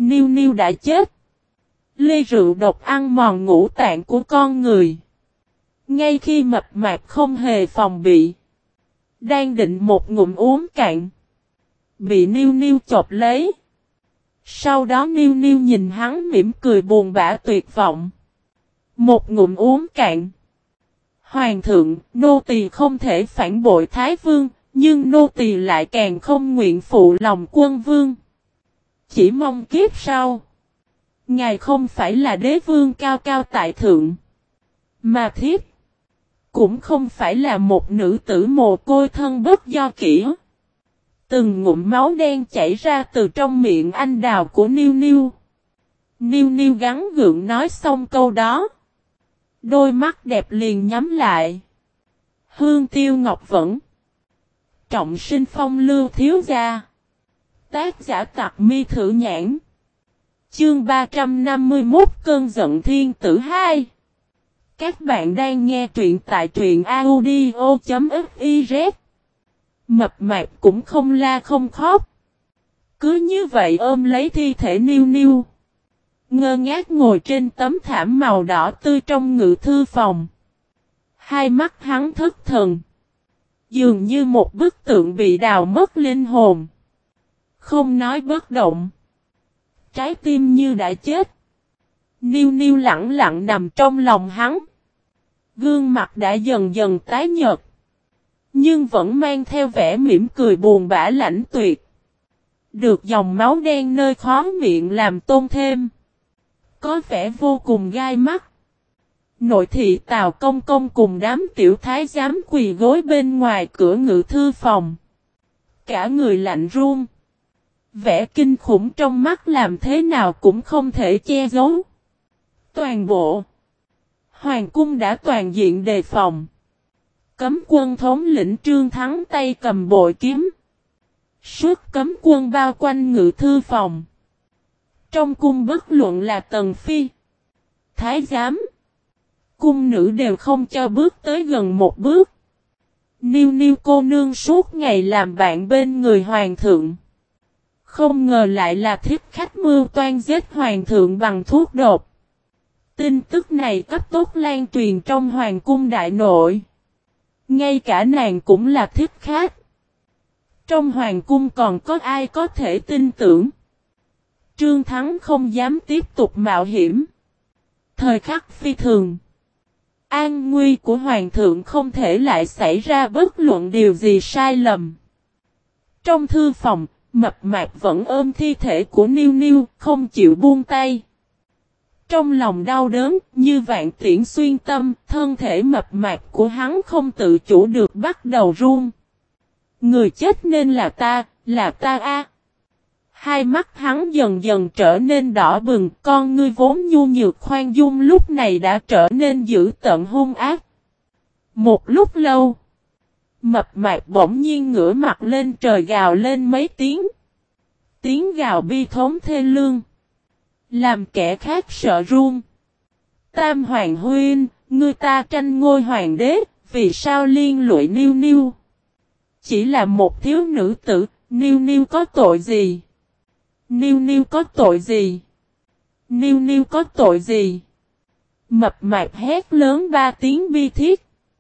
Niu Niu đã chết. Ly rượu độc ăn mòn ngũ tạng của con người. Ngay khi mập mạp không hề phòng bị, đang định một ngụm uống cạn, bị Niu Niu chộp lấy. Sau đó Niu Niu nhìn hắn mỉm cười buồn bã tuyệt vọng. Một ngụm uống cạn. Hoàng thượng, nô tỳ không thể phản bội Thái Vương, nhưng nô tỳ lại càng không nguyện phụ lòng quân vương. Chỉ mong kiếp sau, ngài không phải là đế vương cao cao tại thượng, mà thiếp cũng không phải là một nữ tử mồ côi thân bất do kỹ. Từng ngụm máu đen chảy ra từ trong miệng anh đào của Niu Niu. Niu Niu gắng gượng nói xong câu đó, đôi mắt đẹp liền nhắm lại. Hương Tiêu Ngọc Vẫn. Trọng Sinh Phong Lưu thiếu gia. Tác giả Tặc Mi Thử Nhãn. Chương 351 Cơn giận thiên tử 2. Các bạn đang nghe truyện tại truyện audio.fiz. Mập mạp cũng không la không khóc. Cứ như vậy ôm lấy thi thể Niu Niu, ngơ ngác ngồi trên tấm thảm màu đỏ tươi trong ngự thư phòng. Hai mắt hắn thất thần, dường như một bức tượng bị đào mất linh hồn. Không nói bất động, trái tim như đã chết. Niu Niu lặng lặng nằm trong lòng hắn. Gương mặt đã dần dần tái nhợt, nhưng vẫn mang theo vẻ mỉm cười buồn bã lãnh tuyệt. Được dòng máu đen nơi khóe miệng làm tôn thêm, có vẻ vô cùng gai mắt. Nội thị Tào Công Công cùng đám tiểu thái giám quỳ gối bên ngoài cửa ngự thư phòng. Cả người lạnh run. Vẻ kinh khủng trong mắt làm thế nào cũng không thể che giấu. Toàn bộ hoàng cung đã toàn diện đề phòng. Cấm quân thống lĩnh Trương Thắng tay cầm bội kiếm. Suốt cấm quân bao quanh ngự thư phòng. Trong cung bất luận là tần phi, thái giám, cung nữ đều không cho bước tới gần một bước. Niu Niu cô nương suốt ngày làm bạn bên người hoàng thượng. Không ngờ lại là thiết khách mưu toan giết hoàng thượng bằng thuốc độc. Tin tức này cấp tốc lan truyền trong hoàng cung đại nội. Ngay cả nàng cũng là thiết khách. Trong hoàng cung còn có ai có thể tin tưởng. Trương Thắng không dám tiếp tục mạo hiểm. Thời khắc phi thường. An nguy của hoàng thượng không thể lại xảy ra bất luận điều gì sai lầm. Trong thư phòng, mập mạp vẫn ôm thi thể của Niu Niu, không chịu buông tay. Trong lòng đau đớn, như vạn tiễn xuyên tâm, thân thể mập mạp của hắn không tự chủ được bắt đầu run. Người chết nên là ta a. Hai mắt hắn dần dần trở nên đỏ bừng, con ngươi vốn nhu nhược khoan dung lúc này đã trở nên dữ tợn hung ác. Một lúc lâu, mập mạp bỗng nhiên ngửa mặt lên trời gào lên mấy tiếng. Tiếng gào bi thống thê lương, làm kẻ khác sợ run. Tam Hoàng huynh, ngươi ta tranh ngôi hoàng đế, vì sao liên lụy Niu Niu? Chỉ là một thiếu nữ tử, Niu Niu có tội gì? Niu Niu có tội gì? Niu Niu có tội gì? Mập mạp hét lớn ba tiếng bi thiết.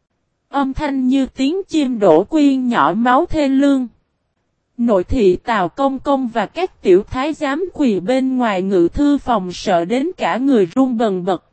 Âm thanh như tiếng chim đổ quyên nhỏ máu thê lương. Nội thị Tào Công Công và các tiểu thái giám quỳ bên ngoài ngự thư phòng sợ đến cả người run bần bật.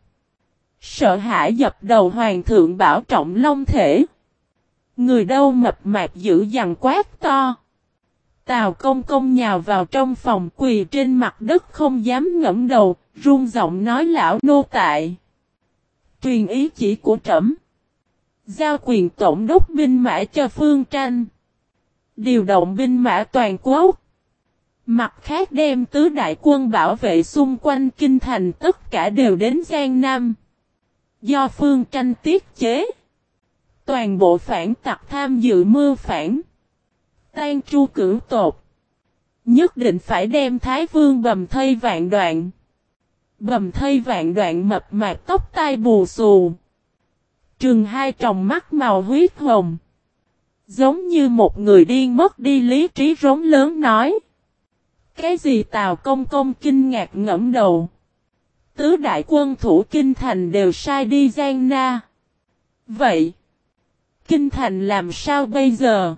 Sợ hãi dập đầu hoàng thượng bảo trọng long thể. Người đâu mập mạp dữ dằn quát to. Tào Công Công nhào vào trong phòng quỳ trên mặt đất không dám ngẩng đầu, run giọng nói lão nô tại. Truyền ý chỉ của trẫm. Giao quyền tổng đốc binh mã cho Phương Tranh. Điều động binh mã toàn quốc. Mặt khác đem tứ đại quân bảo vệ xung quanh kinh thành tất cả đều đến Giang Nam. Do Phương Tranh tiết chế. Toàn bộ phản tặc tham dự mưu phản. Tan tru cửu tột. Nhất định phải đem Thái Vương bầm thây vạn đoạn. Bầm thây vạn đoạn mập mạp tóc tai bù xù. Trừng hai tròng mắt màu huyết hồng. Giống như một người điên mất đi lý trí rống lớn nói. Cái gì Tào Công Công kinh ngạc ngẫm đầu. Tứ đại quân thủ Kinh Thành đều sai đi Giang Na. Vậy, Kinh Thành làm sao bây giờ?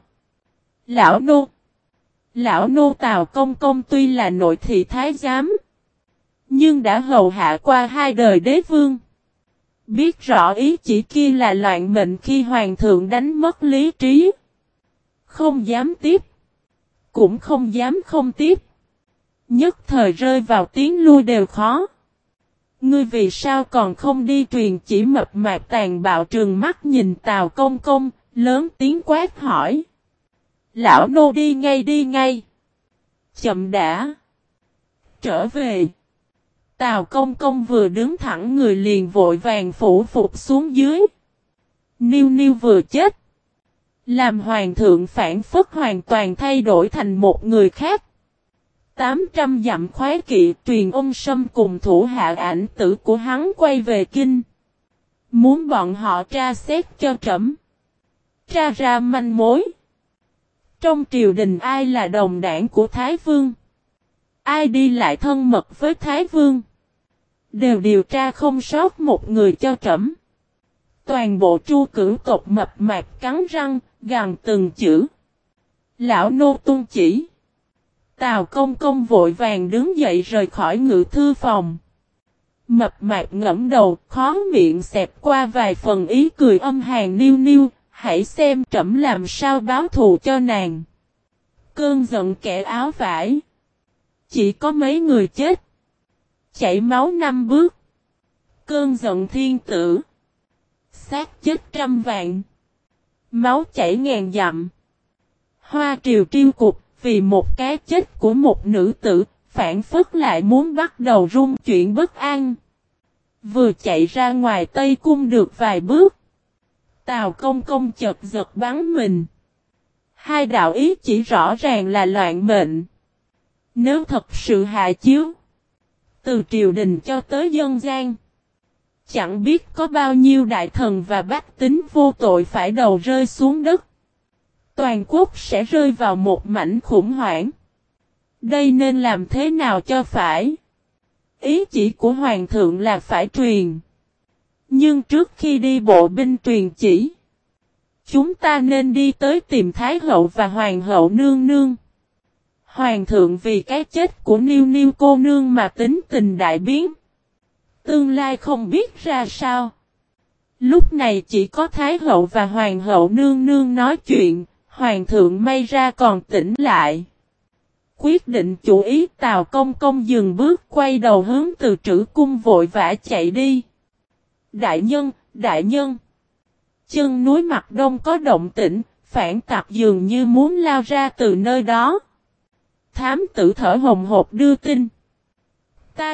Lão nô Tào Công Công tuy là nội thị thái giám, nhưng đã hầu hạ qua 2 đời đế vương. Biết rõ ý chỉ kia là loạn mệnh khi hoàng thượng đánh mất lý trí. Không dám tiếp, cũng không dám không tiếp. Nhất thời rơi vào tiếng lui đều khó. Ngươi vì sao còn không đi truyền chỉ? Mập mạp tàn bạo trừng mắt nhìn Tào Công Công, lớn tiếng quát hỏi. Lão nô đi ngay. Chậm đã. Trở về. Tào Công Công vừa đứng thẳng người liền vội vàng phủ phục xuống dưới. Niu vừa chết. Làm hoàng thượng phản phất hoàn toàn thay đổi thành một người khác. 800 dặm khoái kỵ truyền Ôn Sâm cùng thủ hạ ảnh tử của hắn quay về kinh. Muốn bọn họ tra xét cho trẫm. Tra ra manh mối. Trong triều đình ai là đồng đảng của Thái Vương? Ai đi lại thân mật với Thái Vương? Đều điều tra không sót một người cho trẫm. Toàn bộ Tru Cửu tộc mập mạp cắn răng, gằn từng chữ. Lão nô tuân chỉ. Tào Công Công vội vàng đứng dậy rời khỏi ngự thư phòng. Mập mạp ngẫm đầu, khó miệng xẹp qua vài phần ý cười âm hàn. Niu, hãy xem trẫm làm sao báo thù cho nàng. Cơn giận kẻ áo vải. Chỉ có mấy người chết. Chảy máu 5 bước. Cơn giận thiên tử. Xác chết trăm vạn. Máu chảy ngàn dặm. Hoa triều triêu cục. Vì một cái chết của một nữ tử, phản phất lại muốn bắt đầu rung chuyển bất an. Vừa chạy ra ngoài Tây Cung được vài bước. Tào Công Công chợt giật bắn mình. 2 đạo ý chỉ rõ ràng là loạn mệnh. Nếu thật sự hạ chiếu, từ triều đình cho tới dân gian, chẳng biết có bao nhiêu đại thần và bách tính vô tội phải đầu rơi xuống đất. Toàn quốc sẽ rơi vào một mảnh khủng hoảng. Đây nên làm thế nào cho phải? Ý chỉ của hoàng thượng là phải truyền. Nhưng trước khi đi bộ binh truyền chỉ, chúng ta nên đi tới tìm Thái hậu và Hoàng hậu nương nương. Hoàng thượng vì cái chết của Niu cô nương mà tính tình đại biến. Tương lai không biết ra sao. Lúc này chỉ có Thái hậu và Hoàng hậu nương nương nói chuyện. Hoàng thượng may ra còn tỉnh lại. Quyết định chủ ý Tào Công Công dừng bước quay đầu hướng từ Trữ Cung vội vã chạy đi. Đại nhân. Chân núi mặt đông có động tĩnh, phản tặc dường như muốn lao ra từ nơi đó. Thám tử thở hồng hộc đưa tin. Ta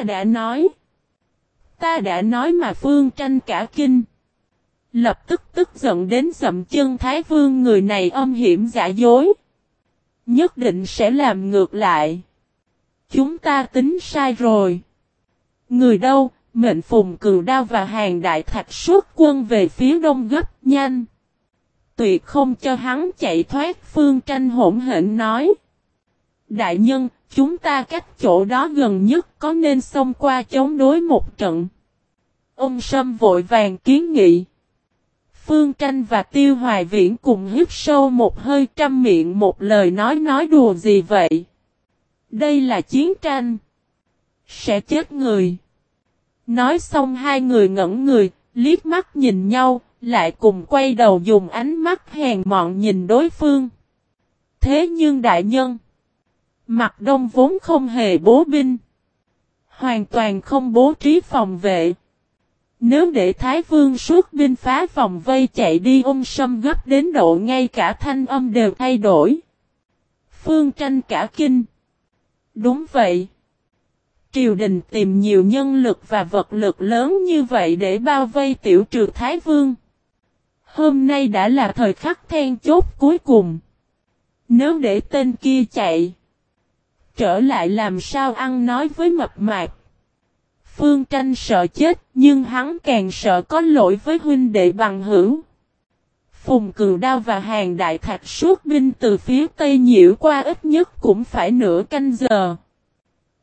đã nói mà Phương Tranh cả kinh. Lập tức tức giận đến dậm chân. Thái Vương người này âm hiểm giả dối. Nhất định sẽ làm ngược lại. Chúng ta tính sai rồi. Người đâu? Mệnh Phùng Cừu Đao và Hàn Đại Thạch xuất quân về phía đông gấp nhanh. Tuyệt không cho hắn chạy thoát. Phương Tranh hỗn hển nói. Đại nhân, chúng ta cách chỗ đó gần nhất, có nên xông qua chống đối một trận? Ông Sâm vội vàng kiến nghị. Phương Tranh và Tiêu Hoài Viễn cùng hít sâu một hơi, trăm miệng một lời nói đùa gì vậy? Đây là chiến tranh. Sẽ chết người. Nói xong 2 người ngẩn người, liếc mắt nhìn nhau, lại cùng quay đầu dùng ánh mắt hèn mọn nhìn đối phương. Thế nhưng đại nhân, Mặt Đông vốn không hề bố binh. Hoàn toàn không bố trí phòng vệ. Nếu để Thái Vương xuất binh phá vòng vây chạy đi, Ôn Sâm gấp đến độ ngay cả thanh âm đều thay đổi. Phương Tranh cả kinh. Đúng vậy. Triều đình tìm nhiều nhân lực và vật lực lớn như vậy để bao vây tiểu trừ Thái Vương. Hôm nay đã là thời khắc then chốt cuối cùng. Nếu để tên kia chạy, trở lại làm sao ăn nói với mập mạp. Phương Tranh sợ chết, nhưng hắn càng sợ có lỗi với huynh đệ bằng hữu. Phùng Cừu Đao và Hàn Đại Thạch xuất binh từ phía Tây nhiễu qua ít nhất cũng phải nửa canh giờ.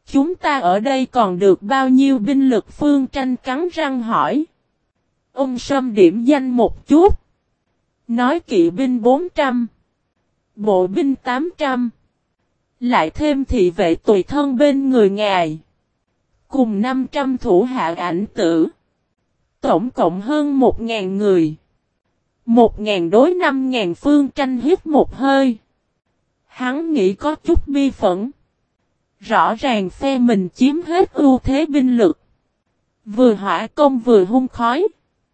Chúng ta ở đây còn được bao nhiêu binh lực? Phương Tranh cắn răng hỏi. Ông Sâm điểm danh một chút. Nói kỵ binh 400. Bộ binh 800. Lại thêm thị vệ tùy thân bên người ngài. Cùng 500 thủ hạ ảnh tử. Tổng cộng hơn 1.000 người. 1.000 đối 5.000. Phương Tranh hít một hơi. Hắn nghĩ có chút bi phẫn. Rõ ràng phe mình chiếm hết ưu thế binh lực. Vừa hỏa công vừa hung khói.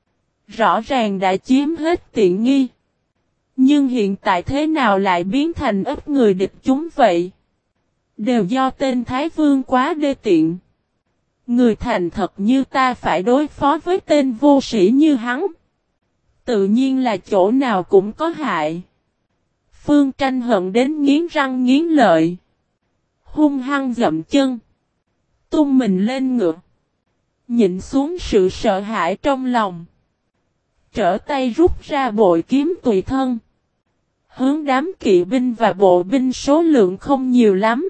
Rõ ràng đã chiếm hết tiện nghi. Nhưng hiện tại thế nào lại biến thành ít người địch chúng vậy? Đều do tên Thái Vương quá đê tiện. Người thành thật như ta phải đối phó với tên vô sĩ như hắn. Tự nhiên là chỗ nào cũng có hại. Phương Tranh hận đến nghiến răng nghiến lợi. Hung hăng dậm chân. Tung mình lên ngựa. Nhịn xuống sự sợ hãi trong lòng. Trở tay rút ra bội kiếm tùy thân. Hướng đám kỵ binh và bộ binh số lượng không nhiều lắm.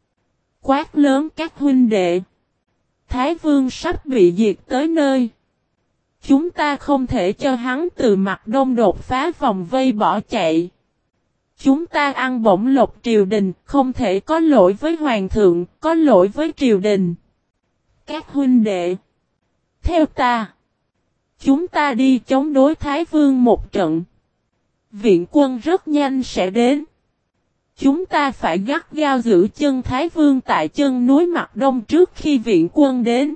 Quát lớn các huynh đệ. Thái Vương sắp bị diệt tới nơi. Chúng ta không thể cho hắn từ mặt đông đột phá vòng vây bỏ chạy. Chúng ta ăn bổng lộc triều đình, không thể có lỗi với hoàng thượng, có lỗi với triều đình. Các huynh đệ, theo ta, chúng ta đi chống đối Thái Vương một trận. Viện quân rất nhanh sẽ đến. Chúng ta phải gắt gao giữ chân Thái Vương tại chân núi mặt đông trước khi viện quân đến.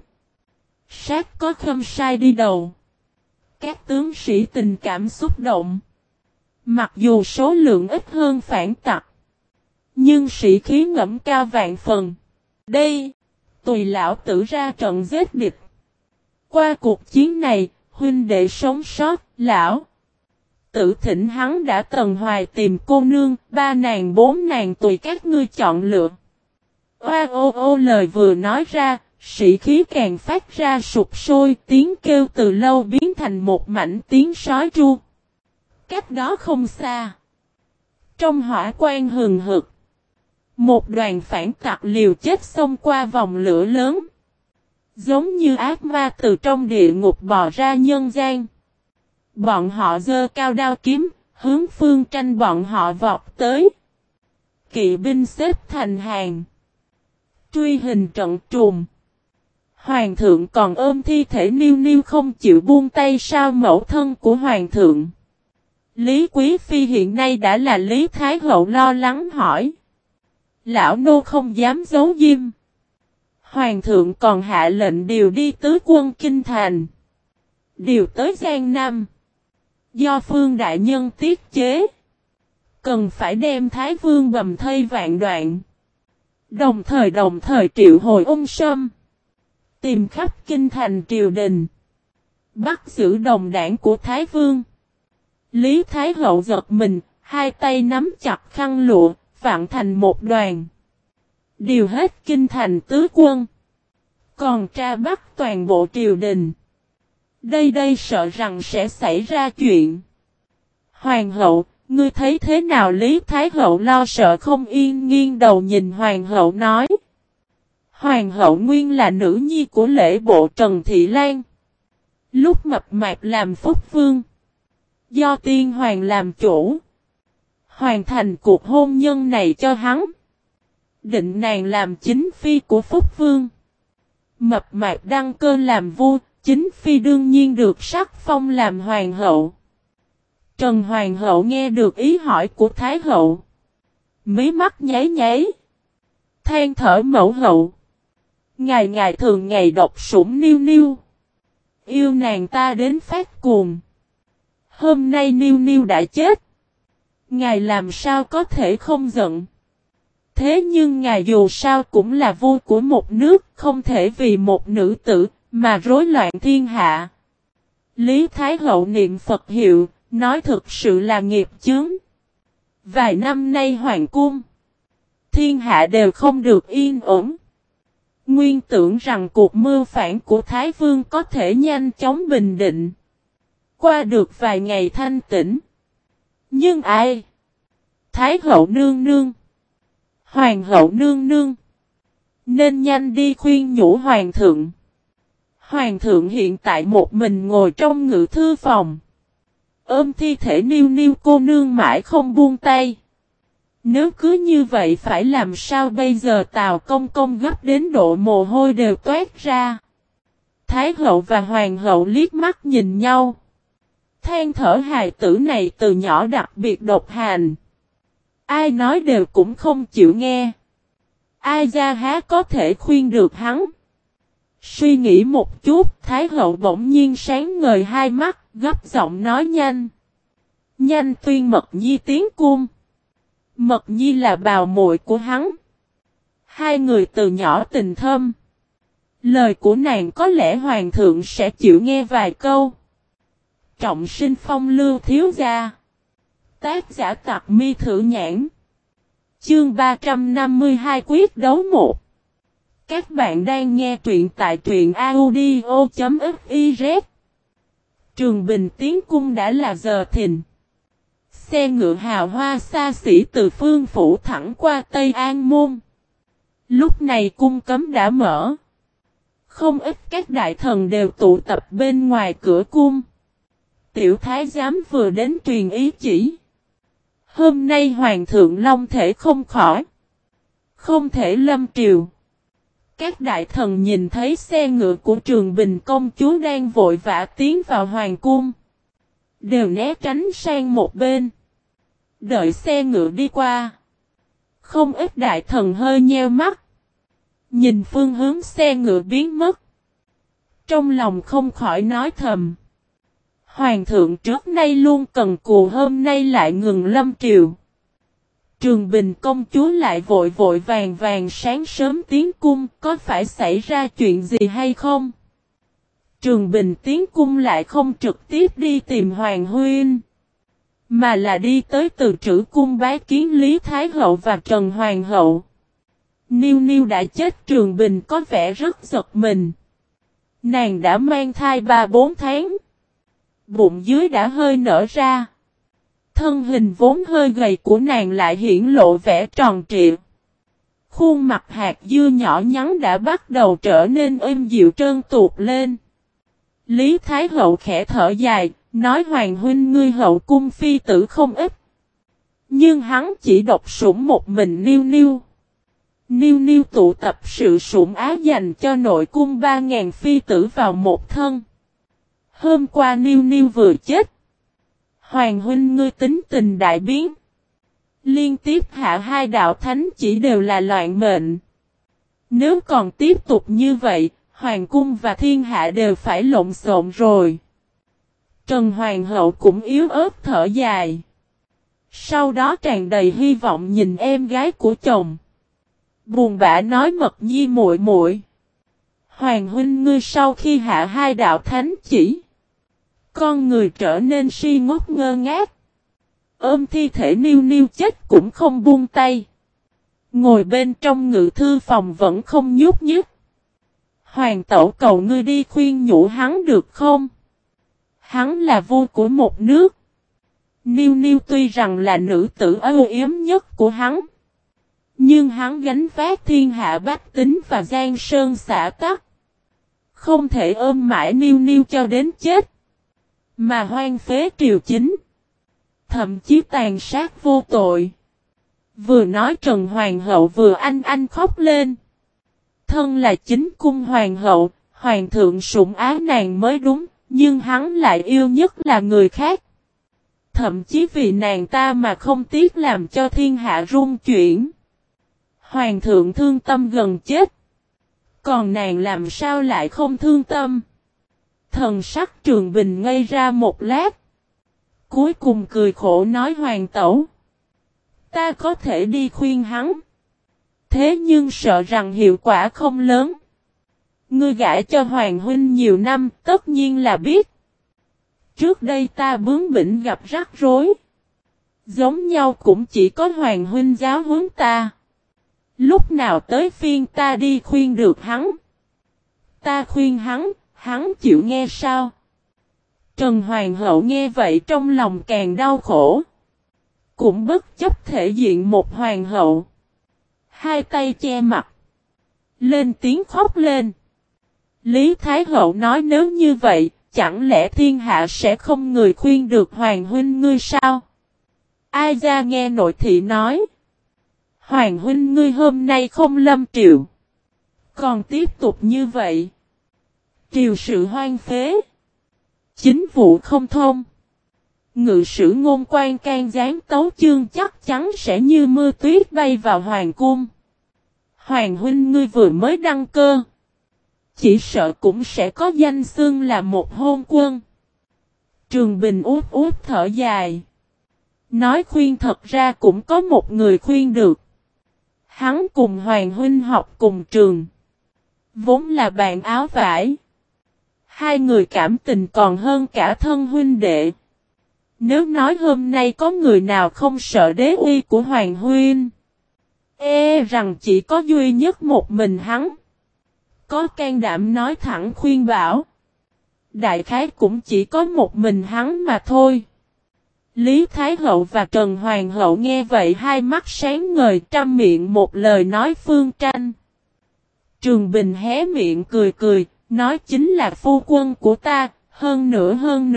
Sát có Khâm Sai đi đầu. Các tướng sĩ tình cảm xúc động. Mặc dù số lượng ít hơn phản tặc, nhưng sĩ khí ngẫm cao vạn phần. Đây, tùy lão tử ra trận giết địch. Qua cuộc chiến này, huynh đệ sống sót, lão tử thỉnh hắn đã tần hoài tìm cô nương, 3 nàng 4 nàng tùy các ngươi chọn lựa. Oa ô ô lời vừa nói ra, sĩ khí càng phát ra sụp sôi, tiếng kêu từ lâu biến thành một mảnh tiếng sói tru. Cách đó không xa. Trong hỏa quan hừng hực. Một đoàn phản tặc liều chết xông qua vòng lửa lớn. Giống như ác ma từ trong địa ngục bò ra nhân gian. Bọn họ giơ cao đao kiếm, hướng Phương Tranh bọn họ vọt tới. Kỵ binh xếp thành hàng. Truy hình trận trùm. Hoàng thượng còn ôm thi thể niu niu không chịu buông tay sao? Mẫu thân của hoàng thượng Lý Quý Phi hiện nay đã là Lý Thái Hậu lo lắng hỏi. Lão nô không dám giấu diêm. Hoàng thượng còn hạ lệnh điều đi tứ quân kinh thành. Điều tới Giang Nam. Do Phương Đại Nhân tiết chế. Cần phải đem Thái Vương bầm thây vạn đoạn. Đồng thời triệu hồi ung sâm. Tìm khắp kinh thành triều đình. Bắt giữ đồng đảng của Thái Vương. Lý Thái Hậu giật mình, hai tay nắm chặt khăn lụa, vặn thành một đoàn. Điều hết kinh thành tứ quân. Còn tra bắt toàn bộ triều đình. Đây sợ rằng sẽ xảy ra chuyện. Hoàng hậu, ngươi thấy thế nào? Lý Thái Hậu lo sợ không yên nghiêng đầu nhìn hoàng hậu nói. Hoàng hậu nguyên là nữ nhi của lễ bộ Trần Thị Lan. Lúc mập mạp làm phúc vương. Do tiên hoàng làm chủ. Hoàn thành cuộc hôn nhân này cho hắn. Định nàng làm chính phi của phúc vương. Mập mạp đăng cơ làm vua. Chính phi đương nhiên được sắc phong làm hoàng hậu. Trần hoàng hậu nghe được ý hỏi của thái hậu. Mí mắt nháy nháy. Than thở mẫu hậu. Ngài thường ngày độc sủng niu niu. Yêu nàng ta đến phát cuồng. Hôm nay niu niu đã chết. Ngài làm sao có thể không giận. Thế nhưng ngài dù sao cũng là vua của một nước. Không thể vì một nữ tử mà rối loạn thiên hạ. Lý Thái Hậu niệm Phật hiệu. Nói thực sự là nghiệp chướng. Vài năm nay hoàng cung. Thiên hạ đều không được yên ổn. Nguyên tưởng rằng cuộc mưu phản của Thái Vương có thể nhanh chóng bình định. Qua được vài ngày thanh tĩnh. Nhưng ai? Thái hậu nương nương. Hoàng hậu nương nương. nên nhanh đi khuyên nhủ hoàng thượng. Hoàng thượng hiện tại một mình ngồi trong ngự thư phòng. Ôm thi thể Niu Niu cô nương mãi không buông tay. Nếu cứ như vậy phải làm sao bây giờ? Tào Công Công gấp đến độ mồ hôi đều toát ra. Thái hậu và hoàng hậu liếc mắt nhìn nhau. Than thở hài tử này từ nhỏ đặc biệt độc hành. Ai nói đều cũng không chịu nghe. Ai ra há có thể khuyên được hắn. Suy nghĩ một chút, Thái hậu bỗng nhiên sáng ngời hai mắt, gấp giọng nói nhanh. Nhanh tuyên Mật Nhi tiến cung. Mật Nhi là bào muội của hắn. Hai người từ nhỏ tình thâm. Lời của nàng có lẽ hoàng thượng sẽ chịu nghe vài câu. Trọng sinh phong lưu thiếu gia. Tác giả Tặc Mi Thử Nhãn. Chương 352 quyết đấu 1. Các bạn đang nghe truyện tại truyện audio.fiz. Trường Bình tiến cung đã là giờ thìn. Xe ngựa hào hoa xa xỉ từ phương phủ thẳng qua Tây An Môn. Lúc này cung cấm đã mở. Không ít các đại thần đều tụ tập bên ngoài cửa cung. Tiểu thái giám vừa đến truyền ý chỉ. Hôm nay hoàng thượng long thể không khỏi. Không thể lâm triều. Các đại thần nhìn thấy xe ngựa của Trường Bình công chúa đang vội vã tiến vào hoàng cung. Đều né tránh sang một bên. Đợi xe ngựa đi qua. Không ít đại thần hơi nheo mắt. Nhìn phương hướng xe ngựa biến mất. Trong lòng không khỏi nói thầm. Hoàng thượng trước nay luôn cần cù, hôm nay lại ngừng lâm triều. Trường Bình công chúa lại vội vội vàng vàng sáng sớm tiến cung, có phải xảy ra chuyện gì hay không? Trường Bình tiến cung lại không trực tiếp đi tìm Hoàng huynh, mà là đi tới Từ Trữ cung bái kiến Lý Thái hậu và Trần Hoàng hậu. Niu Niu đã chết. Trường Bình có vẻ rất giật mình. Nàng đã mang thai 3-4 tháng. Bụng dưới đã hơi nở ra. Thân hình vốn hơi gầy của nàng lại hiển lộ vẻ tròn trịa. Khuôn mặt hạt dưa nhỏ nhắn đã bắt đầu trở nên êm dịu trơn tuột lên. Lý Thái hậu khẽ thở dài, nói Hoàng huynh ngươi hậu cung phi tử không ít. Nhưng hắn chỉ độc sủng một mình Niu Niu. Niu Niu tụ tập sự sủng ái dành cho nội cung 3.000 phi tử vào một thân. Hôm qua Niu Niu vừa chết. Hoàng huynh ngươi tính tình đại biến. Liên tiếp hạ 2 đạo thánh chỉ đều là loạn mệnh. Nếu còn tiếp tục như vậy, hoàng cung và thiên hạ đều phải lộn xộn rồi. Trần Hoàng hậu cũng yếu ớt thở dài. Sau đó tràn đầy hy vọng nhìn em gái của chồng. Buồn bã nói Mật Nhi muội muội. Hoàng huynh ngươi sau khi hạ 2 đạo thánh chỉ. Con người trở nên si ngốc ngơ ngác. Ôm thi thể Niu Niu chết cũng không buông tay. Ngồi bên trong ngự thư phòng vẫn không nhúc nhích. Hoàng tẩu cầu ngươi đi khuyên nhủ hắn được không? Hắn là vua của một nước. Niu Niu tuy rằng là nữ tử ưu yếm nhất của hắn. Nhưng hắn gánh vác thiên hạ bách tính và giang sơn xã tắc. Không thể ôm mãi Niu Niu cho đến chết. Mà hoang phế triều chính. Thậm chí tàn sát vô tội. Vừa nói Trần Hoàng hậu vừa anh khóc lên. Thân là chính cung hoàng hậu, hoàng thượng sủng ái nàng mới đúng, nhưng hắn lại yêu nhất là người khác. Thậm chí vì nàng ta mà không tiếc làm cho thiên hạ rung chuyển. Hoàng thượng thương tâm gần chết. Còn nàng làm sao lại không thương tâm? Thần sắc Trường Bình ngây ra một lát. Cuối cùng cười khổ nói Hoàng tẩu. Ta có thể đi khuyên hắn. Thế nhưng sợ rằng hiệu quả không lớn. Ngươi gả cho Hoàng huynh nhiều năm tất nhiên là biết. Trước đây ta bướng bỉnh gặp rắc rối. Giống nhau cũng chỉ có Hoàng huynh giáo huấn ta. Lúc nào tới phiên ta đi khuyên được hắn. Ta khuyên hắn chịu nghe sao? Trần Hoàng hậu nghe vậy trong lòng càng đau khổ. Cũng bất chấp thể diện một hoàng hậu. Hai tay che mặt. Lên tiếng khóc lên. Lý Thái Hậu nói nếu như vậy, chẳng lẽ thiên hạ sẽ không người khuyên được Hoàng huynh ngươi sao? Ai ra nghe nội thị nói. Hoàng huynh ngươi hôm nay không lâm triều. Còn tiếp tục như vậy. Triều sự hoang phế. Chính vụ không thông. Ngự sử Ngôn Quan can gián tấu chương chắc chắn sẽ như mưa tuyết bay vào hoàng cung. Hoàng huynh ngươi vừa mới đăng cơ. Chỉ sợ cũng sẽ có danh xưng là một hôn quân. Trường Bình út út thở dài. Nói khuyên thật ra cũng có một người khuyên được. Hắn cùng Hoàng huynh học cùng trường. Vốn là bạn áo vải. Hai người cảm tình còn hơn cả thân huynh đệ. Nếu nói hôm nay có người nào không sợ đế uy của Hoàng huynh. Rằng chỉ có duy nhất một mình hắn. Có can đảm nói thẳng khuyên bảo. Đại khái cũng chỉ có một mình hắn mà thôi. Lý Thái Hậu và Trần Hoàng Hậu nghe vậy hai mắt sáng ngời trăm miệng một lời nói phương tranh. Trường Bình hé miệng cười cười, nói chính là phu quân của ta, hơn nữa.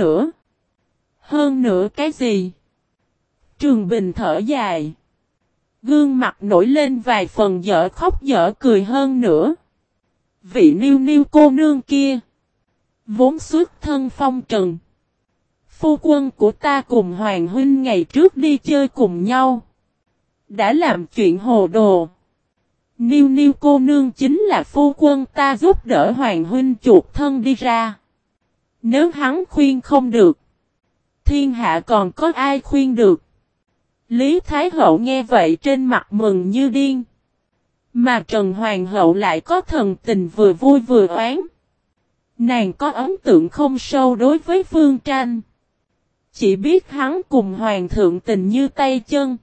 Hơn nữa cái gì? Trường Bình thở dài. Gương mặt nổi lên vài phần dở khóc dở cười hơn nữa. Vị Niu Niu cô nương kia. Vốn xuất thân phong trần. Phu quân của ta cùng Hoàng huynh ngày trước đi chơi cùng nhau. Đã làm chuyện hồ đồ. Niu Niu cô nương chính là phu quân ta giúp đỡ Hoàng huynh chuộc thân đi ra. Nếu hắn khuyên không được. Thiên hạ còn có ai khuyên được. Lý Thái Hậu nghe vậy trên mặt mừng như điên. Mà Trần Hoàng Hậu lại có thần tình vừa vui vừa oán. Nàng có ấn tượng không sâu đối với Phương Tranh. Chỉ biết hắn cùng Hoàng thượng tình như tay chân.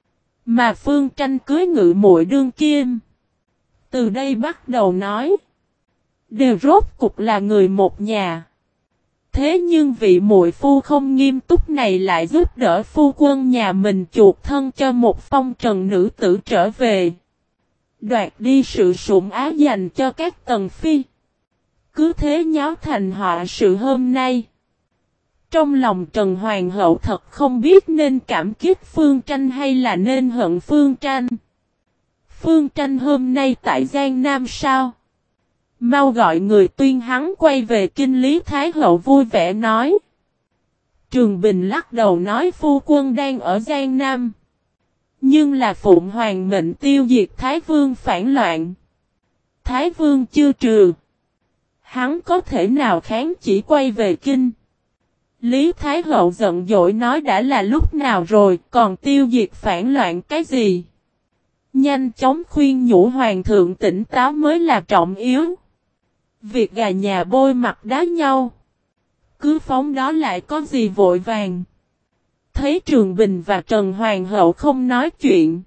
Mà Phương Tranh cưới ngự muội đương kim. Từ đây bắt đầu nói. Đều rốt cục là người một nhà. Thế nhưng vị muội phu không nghiêm túc này lại giúp đỡ phu quân nhà mình chuộc thân cho một phong trần nữ tử trở về. Đoạt đi sự sủng ái dành cho các tần phi. Cứ thế nháo thành họa sự hôm nay. Trong lòng Trần Hoàng hậu thật không biết nên cảm kích Phương Tranh hay là nên hận Phương Tranh. Phương Tranh hôm nay tại Giang Nam sao? Mau gọi người tuyên hắn quay về kinh. Lý Thái Hậu vui vẻ nói. Trường Bình lắc đầu nói phu quân đang ở Giang Nam. Nhưng là Phụng Hoàng mệnh tiêu diệt Thái Vương phản loạn. Thái Vương chưa trừ. Hắn có thể nào kháng chỉ quay về kinh. Lý Thái Hậu giận dỗi nói đã là lúc nào rồi còn tiêu diệt phản loạn cái gì. Nhanh chóng khuyên nhủ Hoàng thượng tỉnh táo mới là trọng yếu. Việc gà nhà bôi mặt đá nhau. Cứ phóng đó lại có gì vội vàng. Thấy Trường Bình và Trần Hoàng hậu không nói chuyện.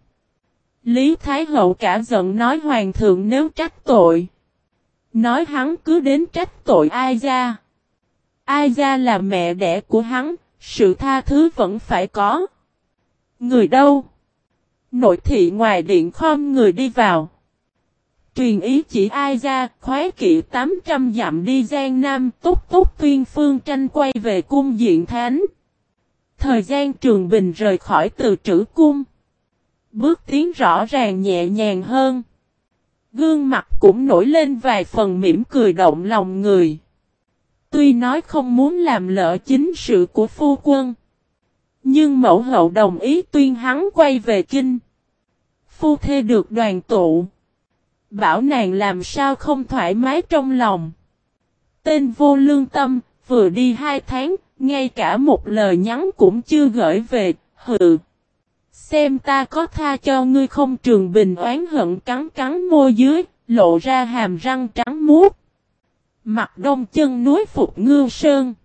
Lý Thái Hậu cả giận nói Hoàng thượng nếu trách tội. Nói hắn cứ đến trách tội ai ra. Ai ra là mẹ đẻ của hắn. Sự tha thứ vẫn phải có. Người đâu? Nội thị ngoài điện khom người đi vào. Truyền ý chỉ ai ra khoái kỵ 800 dặm đi Giang Nam túc túc tuyên Phương Tranh quay về cung diện thánh. Thời gian Trường Bình rời khỏi Từ Trữ cung. Bước tiến rõ ràng nhẹ nhàng hơn. Gương mặt cũng nổi lên vài phần mỉm cười động lòng người. Tuy nói không muốn làm lỡ chính sự của phu quân. Nhưng mẫu hậu đồng ý tuyên hắn quay về kinh. Phu thê được đoàn tụ. Bảo nàng làm sao không thoải mái trong lòng. Tên vô lương tâm, vừa đi 2 tháng, ngay cả một lời nhắn cũng chưa gửi về, hừ. Xem ta có tha cho ngươi không. Trường Bình oán hận cắn cắn môi dưới, lộ ra hàm răng trắng muốt. Mặt đông chân núi Phục Ngưu Sơn.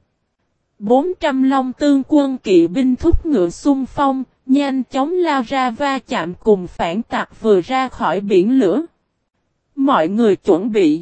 400 Long Tương quân kỵ binh thúc ngựa xung phong, nhanh chóng lao ra va chạm cùng phản tặc vừa ra khỏi biển lửa. Mọi người chuẩn bị.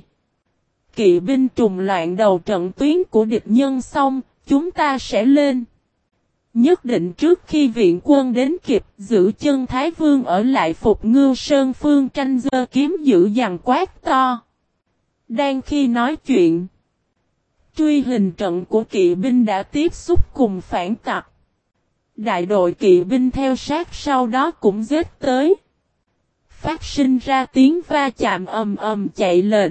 Kỵ binh trùng loạn đầu trận tuyến của địch nhân xong, chúng ta sẽ lên. Nhất định trước khi viện quân đến kịp giữ chân Thái Vương ở lại Phục Ngưu Sơn. Phương Tranh giơ kiếm dữ dằn quát to. Đang khi nói chuyện, truy hình trận của kỵ binh đã tiếp xúc cùng phản tặc. Đại đội kỵ binh theo sát sau đó cũng giết tới. Phát sinh ra tiếng va chạm ầm ầm chạy lệnh.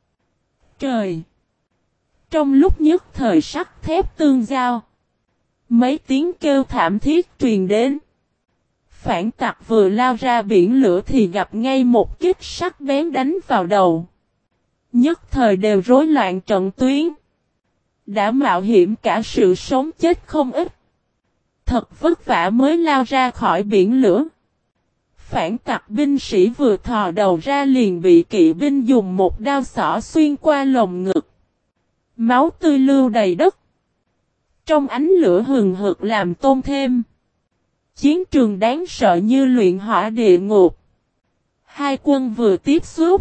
Trời! Trong lúc nhất thời sắt thép tương giao, mấy tiếng kêu thảm thiết truyền đến. Phản tặc vừa lao ra biển lửa thì gặp ngay một kích sắc bén đánh vào đầu. Nhất thời đều rối loạn trận tuyến. Đã mạo hiểm cả sự sống chết không ít. Thật vất vả mới lao ra khỏi biển lửa. Phản tặc binh sĩ vừa thò đầu ra liền bị kỵ binh dùng một đao xỏ xuyên qua lồng ngực. Máu tươi lưu đầy đất. Trong ánh lửa hừng hực làm tôn thêm. Chiến trường đáng sợ như luyện hỏa địa ngục. Hai quân vừa tiếp xúc.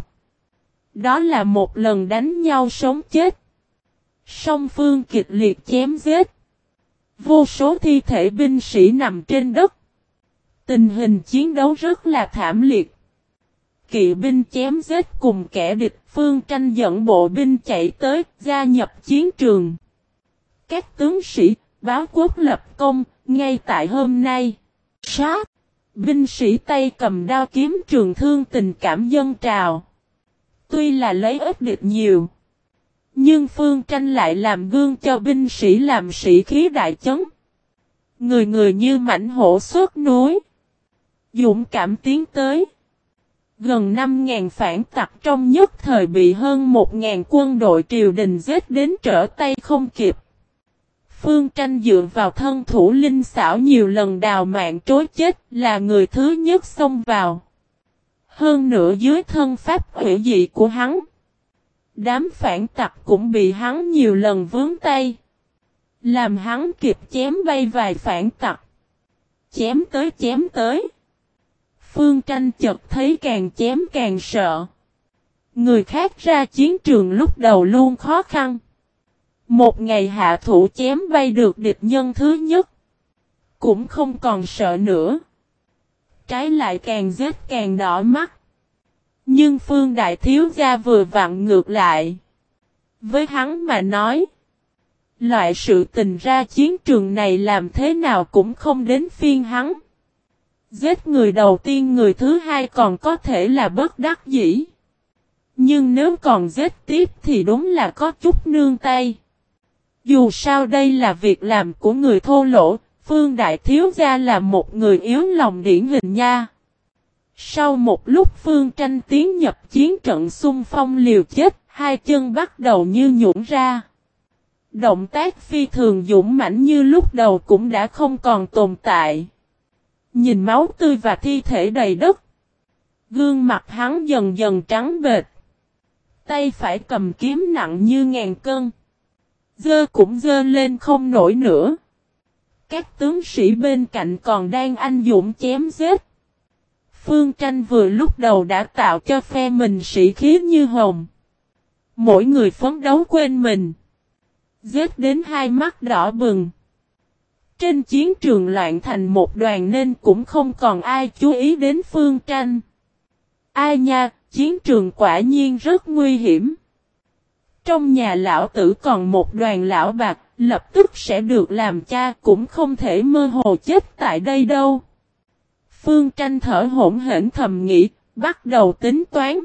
Đó là một lần đánh nhau sống chết. Song phương kịch liệt chém giết. Vô số thi thể binh sĩ nằm trên đất. Tình hình chiến đấu rất là thảm liệt. Kỵ binh chém giết cùng kẻ địch. Phương Tranh dẫn bộ binh chạy tới gia nhập chiến trường. Các tướng sĩ báo quốc lập công ngay tại hôm nay. Sát! Binh sĩ tay cầm đao kiếm trường thương tình cảm dâng trào. Tuy là lấy ít địch nhiều. Nhưng Phương Tranh lại làm gương cho binh sĩ làm sĩ khí đại chấn. Người người như mãnh hổ xuất núi. Dũng cảm tiến tới. Gần 5.000 phản tặc trong nhất thời bị hơn 1.000 quân đội triều đình giết đến trở tay không kịp. Phương Tranh dựa vào thân thủ linh xảo nhiều lần đào mạng trối chết là người thứ nhất xông vào. Hơn nữa dưới thân pháp hủy dị của hắn. Đám phản tặc cũng bị hắn nhiều lần vướng tay. Làm hắn kịp chém bay vài phản tặc. Chém tới. Phương Tranh chợt thấy càng chém càng sợ. Người khác ra chiến trường lúc đầu luôn khó khăn. Một ngày hạ thủ chém bay được địch nhân thứ nhất. Cũng không còn sợ nữa. Trái lại càng giết càng đỏ mắt. Nhưng Phương Đại Thiếu Gia vừa vặn ngược lại. Với hắn mà nói. Loại sự tình ra chiến trường này làm thế nào cũng không đến phiên hắn. Giết người đầu tiên người thứ hai còn có thể là bất đắc dĩ. Nhưng nếu còn giết tiếp thì đúng là có chút nương tay. Dù sao đây là việc làm của người thô lỗ, Phương Đại Thiếu Gia là một người yếu lòng điển hình nha. Sau một lúc Phương Tranh tiến nhập chiến trận xung phong liều chết, hai chân bắt đầu như nhũn ra. Động tác phi thường dũng mãnh như lúc đầu cũng đã không còn tồn tại. Nhìn máu tươi và thi thể đầy đất. Gương mặt hắn dần dần trắng bệch. Tay phải cầm kiếm nặng như ngàn cân. Dơ cũng dơ lên không nổi nữa. Các tướng sĩ bên cạnh còn đang anh dũng chém giết. Phương Tranh vừa lúc đầu đã tạo cho phe mình sĩ khí như hồng. Mỗi người phấn đấu quên mình. Giết đến hai mắt đỏ bừng. Trên chiến trường loạn thành một đoàn nên cũng không còn ai chú ý đến Phương Tranh. Ai nha, chiến trường quả nhiên rất nguy hiểm. Trong nhà lão tử còn một đoàn lão bạc, lập tức sẽ được làm cha cũng không thể mơ hồ chết tại đây đâu. Phương Tranh thở hổn hển thầm nghĩ, bắt đầu tính toán.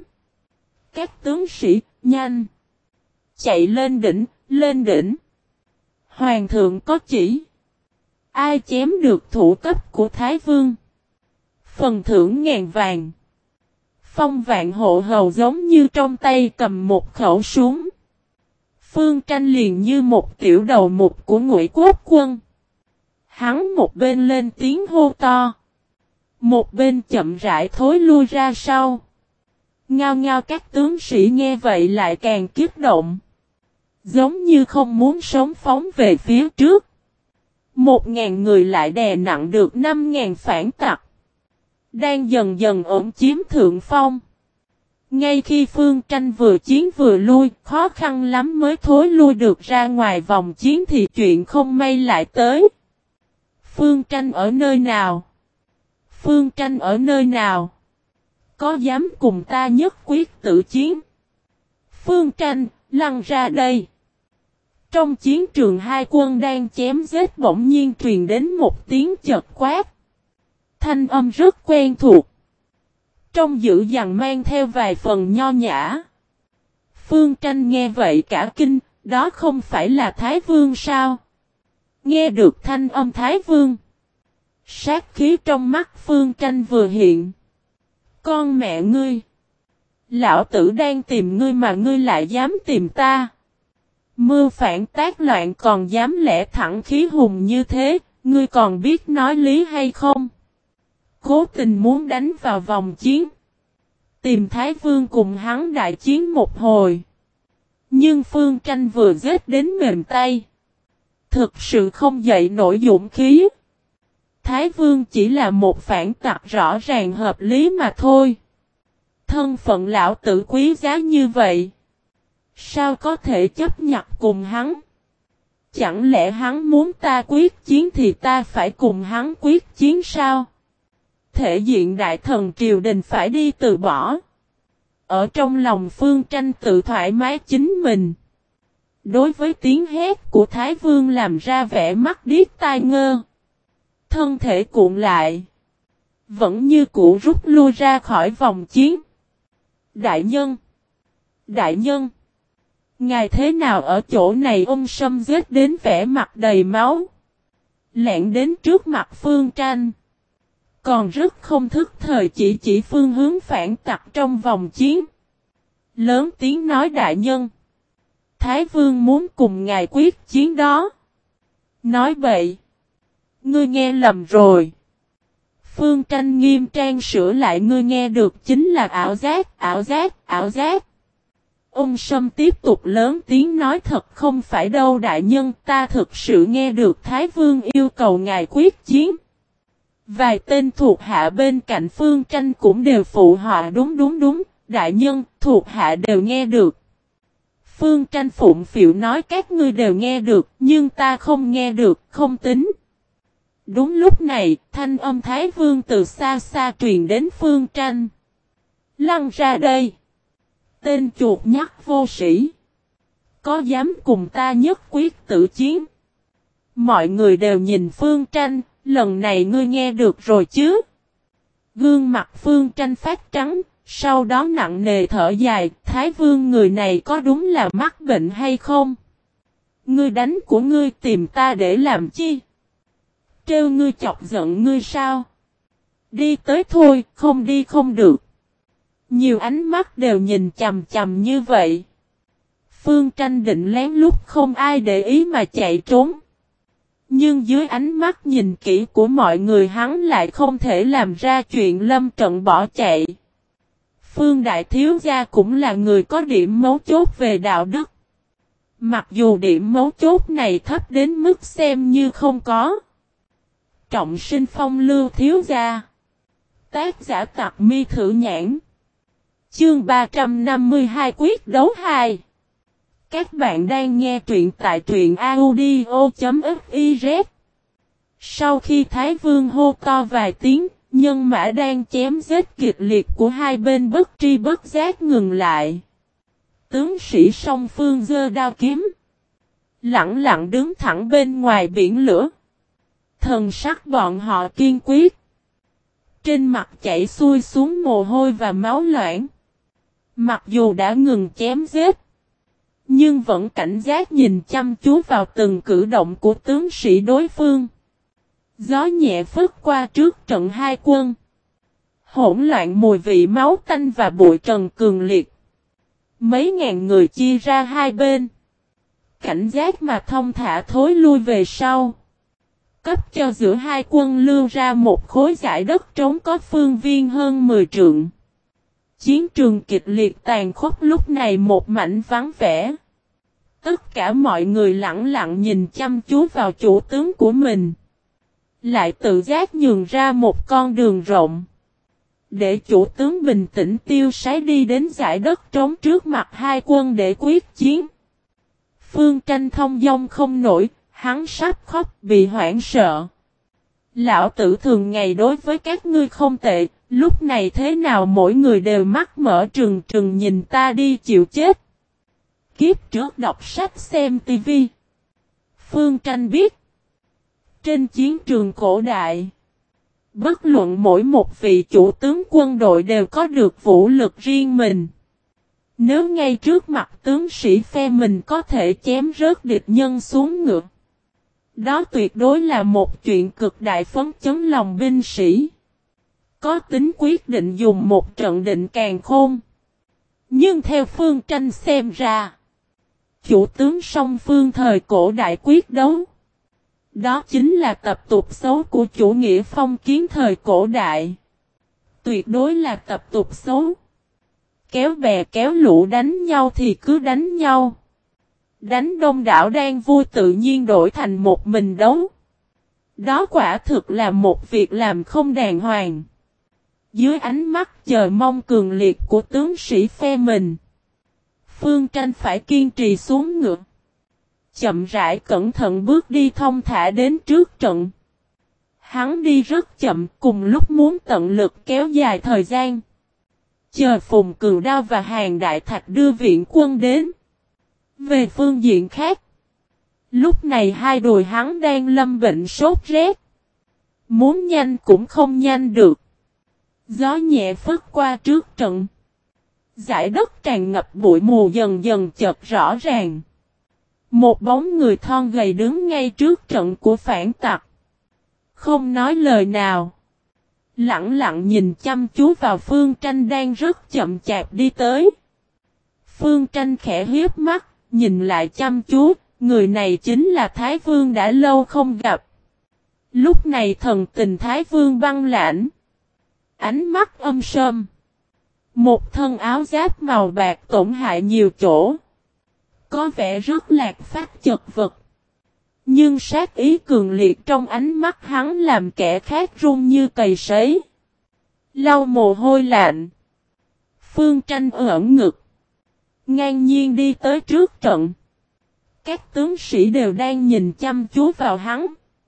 Các tướng sĩ, nhanh. Chạy lên đỉnh, lên đỉnh. Hoàng thượng có chỉ. Ai chém được thủ cấp của Thái Vương. Phần thưởng ngàn vàng. Phong Vạn Hộ Hầu giống như trong tay cầm một khẩu súng. Phương Tranh liền như một tiểu đầu mục của Ngụy Quốc quân. Hắn một bên lên tiếng hô to. Một bên chậm rãi thối lui ra sau. Ngao ngao các tướng sĩ nghe vậy lại càng kích động. Giống như không muốn sống phóng về phía trước. 1.000 người lại đè nặng được 5.000 phản tặc. Đang dần dần ổn chiếm thượng phong. Ngay khi Phương Tranh vừa chiến vừa lui, khó khăn lắm mới thối lui được ra ngoài vòng chiến thì chuyện không may lại tới. Phương Tranh ở nơi nào? Phương Tranh ở nơi nào? Có dám cùng ta nhất quyết tử chiến? Phương Tranh, lăn ra đây! Trong chiến trường hai quân đang chém giết bỗng nhiên truyền đến một tiếng chợt quát. Thanh âm rất quen thuộc. Trong dữ dằn mang theo vài phần nho nhã. Phương Tranh nghe vậy cả kinh, đó không phải là Thái Vương sao? Nghe được thanh âm Thái Vương. Sát khí trong mắt Phương Tranh vừa hiện. Con mẹ ngươi! Lão tử đang tìm ngươi mà ngươi lại dám tìm ta. Mưu phản tác loạn còn dám lẽ thẳng khí hùng như thế, ngươi còn biết nói lý hay không? Cố tình muốn đánh vào vòng chiến. Tìm Thái Vương cùng hắn đại chiến một hồi. Nhưng Phương Tranh vừa giết đến mềm tay. Thực sự không dậy nổi dũng khí. Thái Vương chỉ là một phản tặc rõ ràng hợp lý mà thôi. Thân phận lão tử quý giá như vậy. Sao có thể chấp nhận cùng hắn? Chẳng lẽ hắn muốn ta quyết chiến thì ta phải cùng hắn quyết chiến sao? Thể diện đại thần triều đình phải đi từ bỏ. Ở trong lòng Phương Tranh tự thoải mái chính mình. Đối với tiếng hét của Thái Vương làm ra vẻ mắt điếc tai ngơ. Thân thể cuộn lại. Vẫn như cũ rút lui ra khỏi vòng chiến. Đại nhân! Đại nhân! Ngài thế nào ở chỗ này? Ông Sâm giết đến vẻ mặt đầy máu. Lẹn đến trước mặt Phương Tranh. Còn rất không thức thời chỉ phương hướng phản tặc trong vòng chiến. Lớn tiếng nói đại nhân. Thái Vương muốn cùng ngài quyết chiến đó. Nói bậy. Ngươi nghe lầm rồi. Phương Tranh nghiêm trang sửa lại, ngươi nghe được chính là ảo giác, ảo giác, ảo giác. Ông Sâm tiếp tục lớn tiếng nói thật không phải đâu đại nhân, ta thực sự nghe được Thái Vương yêu cầu ngài quyết chiến. Vài tên thuộc hạ bên cạnh Phương Tranh cũng đều phụ họa đúng, đại nhân, thuộc hạ đều nghe được. Phương Tranh phụng phịu nói các ngươi đều nghe được, nhưng ta không nghe được, không tính. Đúng lúc này, thanh âm Thái Vương từ xa xa truyền đến Phương Tranh. Lăn ra đây! Tên chuột nhắt vô sĩ! Có dám cùng ta nhất quyết tử chiến? Mọi người đều nhìn Phương Tranh, lần này ngươi nghe được rồi chứ? Gương mặt Phương Tranh phát trắng, sau đó nặng nề thở dài, Thái Vương người này có đúng là mắc bệnh hay không? Ngươi đánh của ngươi tìm ta để làm chi? Trêu ngươi chọc giận ngươi sao? Đi tới thôi, không đi không được. Nhiều ánh mắt đều nhìn chằm chằm như vậy. Phương Tranh định lén lút không ai để ý mà chạy trốn. Nhưng dưới ánh mắt nhìn kỹ của mọi người hắn lại không thể làm ra chuyện lâm trận bỏ chạy. Phương Đại Thiếu Gia cũng là người có điểm mấu chốt về đạo đức. Mặc dù điểm mấu chốt này thấp đến mức xem như không có. Trọng Sinh Phong Lưu Thiếu Gia. Tác giả Tặc Mi Thử Nhãn. Chương 352 quyết đấu 2. Các bạn đang nghe truyện tại truyện audio.fiz. Sau khi Thái Vương hô to vài tiếng, nhân mã đang chém giết kịch liệt của hai bên bất tri bất giác ngừng lại. Tướng sĩ song phương giơ đao kiếm. Lặng lặng đứng thẳng bên ngoài biển lửa. Thần sắc bọn họ kiên quyết. Trên mặt chảy xuôi xuống mồ hôi và máu loãng. Mặc dù đã ngừng chém giết, nhưng vẫn cảnh giác nhìn chăm chú vào từng cử động của tướng sĩ đối phương. Gió nhẹ phất qua trước trận hai quân. Hỗn loạn mùi vị máu tanh và bụi trần cường liệt. Mấy ngàn người chia ra hai bên. Cảnh giác mà thông thả thối lui về sau. Cấp cho giữa hai quân lưu ra một khối giải đất trống có phương viên hơn 10 trượng. Chiến trường kịch liệt tàn khốc lúc này một mảnh vắng vẻ. Tất cả mọi người lặng lặng nhìn chăm chú vào chủ tướng của mình. Lại tự giác nhường ra một con đường rộng. Để chủ tướng bình tĩnh tiêu sái đi đến giải đất trống trước mặt hai quân để quyết chiến. Phương Tranh thông dong không nổi, hắn sắp khóc bị hoảng sợ. Lão tử thường ngày đối với các ngươi không tệ, lúc này thế nào mỗi người đều mắt mở trừng trừng nhìn ta đi chịu chết. Kiếp trước đọc sách xem tivi. Phương Tranh biết. Trên chiến trường cổ đại, bất luận mỗi một vị chủ tướng quân đội đều có được vũ lực riêng mình. Nếu ngay trước mặt tướng sĩ phe mình có thể chém rớt địch nhân xuống ngựa, đó tuyệt đối là một chuyện cực đại phấn chấn lòng binh sĩ. Có tính quyết định dùng một trận định càn khôn. Nhưng theo Phương Tranh xem ra, chủ tướng song phương thời cổ đại quyết đấu, đó chính là tập tục xấu của chủ nghĩa phong kiến thời cổ đại. Tuyệt đối là tập tục xấu. Kéo bè kéo lũ đánh nhau thì cứ đánh nhau. Đánh đông đảo đang vui tự nhiên đổi thành một mình đấu. Đó quả thực là một việc làm không đàng hoàng. Dưới ánh mắt chờ mong cường liệt của tướng sĩ phe mình, Phương Tranh phải kiên trì xuống ngựa. Chậm rãi cẩn thận bước đi thong thả đến trước trận. Hắn đi rất chậm, cùng lúc muốn tận lực kéo dài thời gian. Chờ Phùng Cừu Đao và Hàn Đại Thạch đưa viện quân đến. Về phương diện khác, lúc này hai đùi hắn đang lâm bệnh sốt rét. Muốn nhanh cũng không nhanh được. Gió nhẹ phất qua trước trận. Dải đất tràn ngập bụi mù dần dần chợt rõ ràng. Một bóng người thon gầy đứng ngay trước trận của phản tặc. Không nói lời nào. Lặng lặng nhìn chăm chú vào Phương Tranh đang rất chậm chạp đi tới. Phương Tranh khẽ hiếp mắt, nhìn lại chăm chú, người này chính là Thái Vương đã lâu không gặp. Lúc này thần tình Thái Vương băng lãnh. Ánh mắt âm sâm. Một thân áo giáp màu bạc tổn hại nhiều chỗ. Có vẻ rất lạc phát chật vật. Nhưng sát ý cường liệt trong ánh mắt hắn làm kẻ khác run như cầy sấy. Lau mồ hôi lạnh. Phương Tranh ẩn ngực. Ngang nhiên đi tới trước trận. Các tướng sĩ đều đang nhìn chăm chú vào hắn.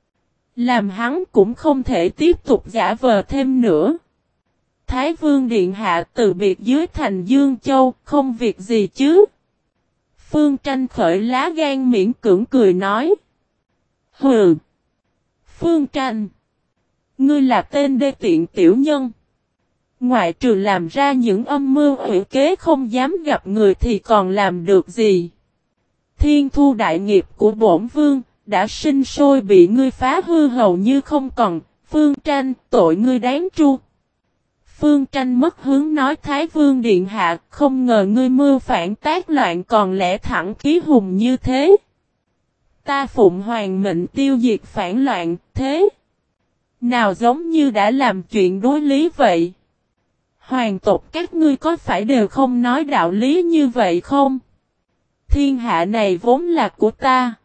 Làm hắn cũng không thể tiếp tục giả vờ thêm nữa. Thái Vương Điện Hạ từ biệt dưới thành Dương Châu, không việc gì chứ. Phương Tranh khởi lá gan miễn cưỡng cười nói. Hừ. Phương Tranh. Ngươi là tên đê tiện tiểu nhân. Ngoại trừ làm ra những âm mưu ủy kế không dám gặp người thì còn làm được gì. Thiên thu đại nghiệp của bổn vương, đã sinh sôi bị ngươi phá hư hầu như không còn. Phương Tranh, tội ngươi đáng tru. Phương Tranh mất hướng nói Thái Vương Điện Hạ, không ngờ ngươi mưu phản tác loạn còn lẽ thẳng khí hùng như thế. Ta phụng hoàng mệnh tiêu diệt phản loạn, thế nào giống như đã làm chuyện đối lý vậy? Hoàng tộc các ngươi có phải đều không nói đạo lý như vậy không? Thiên hạ này vốn là của ta.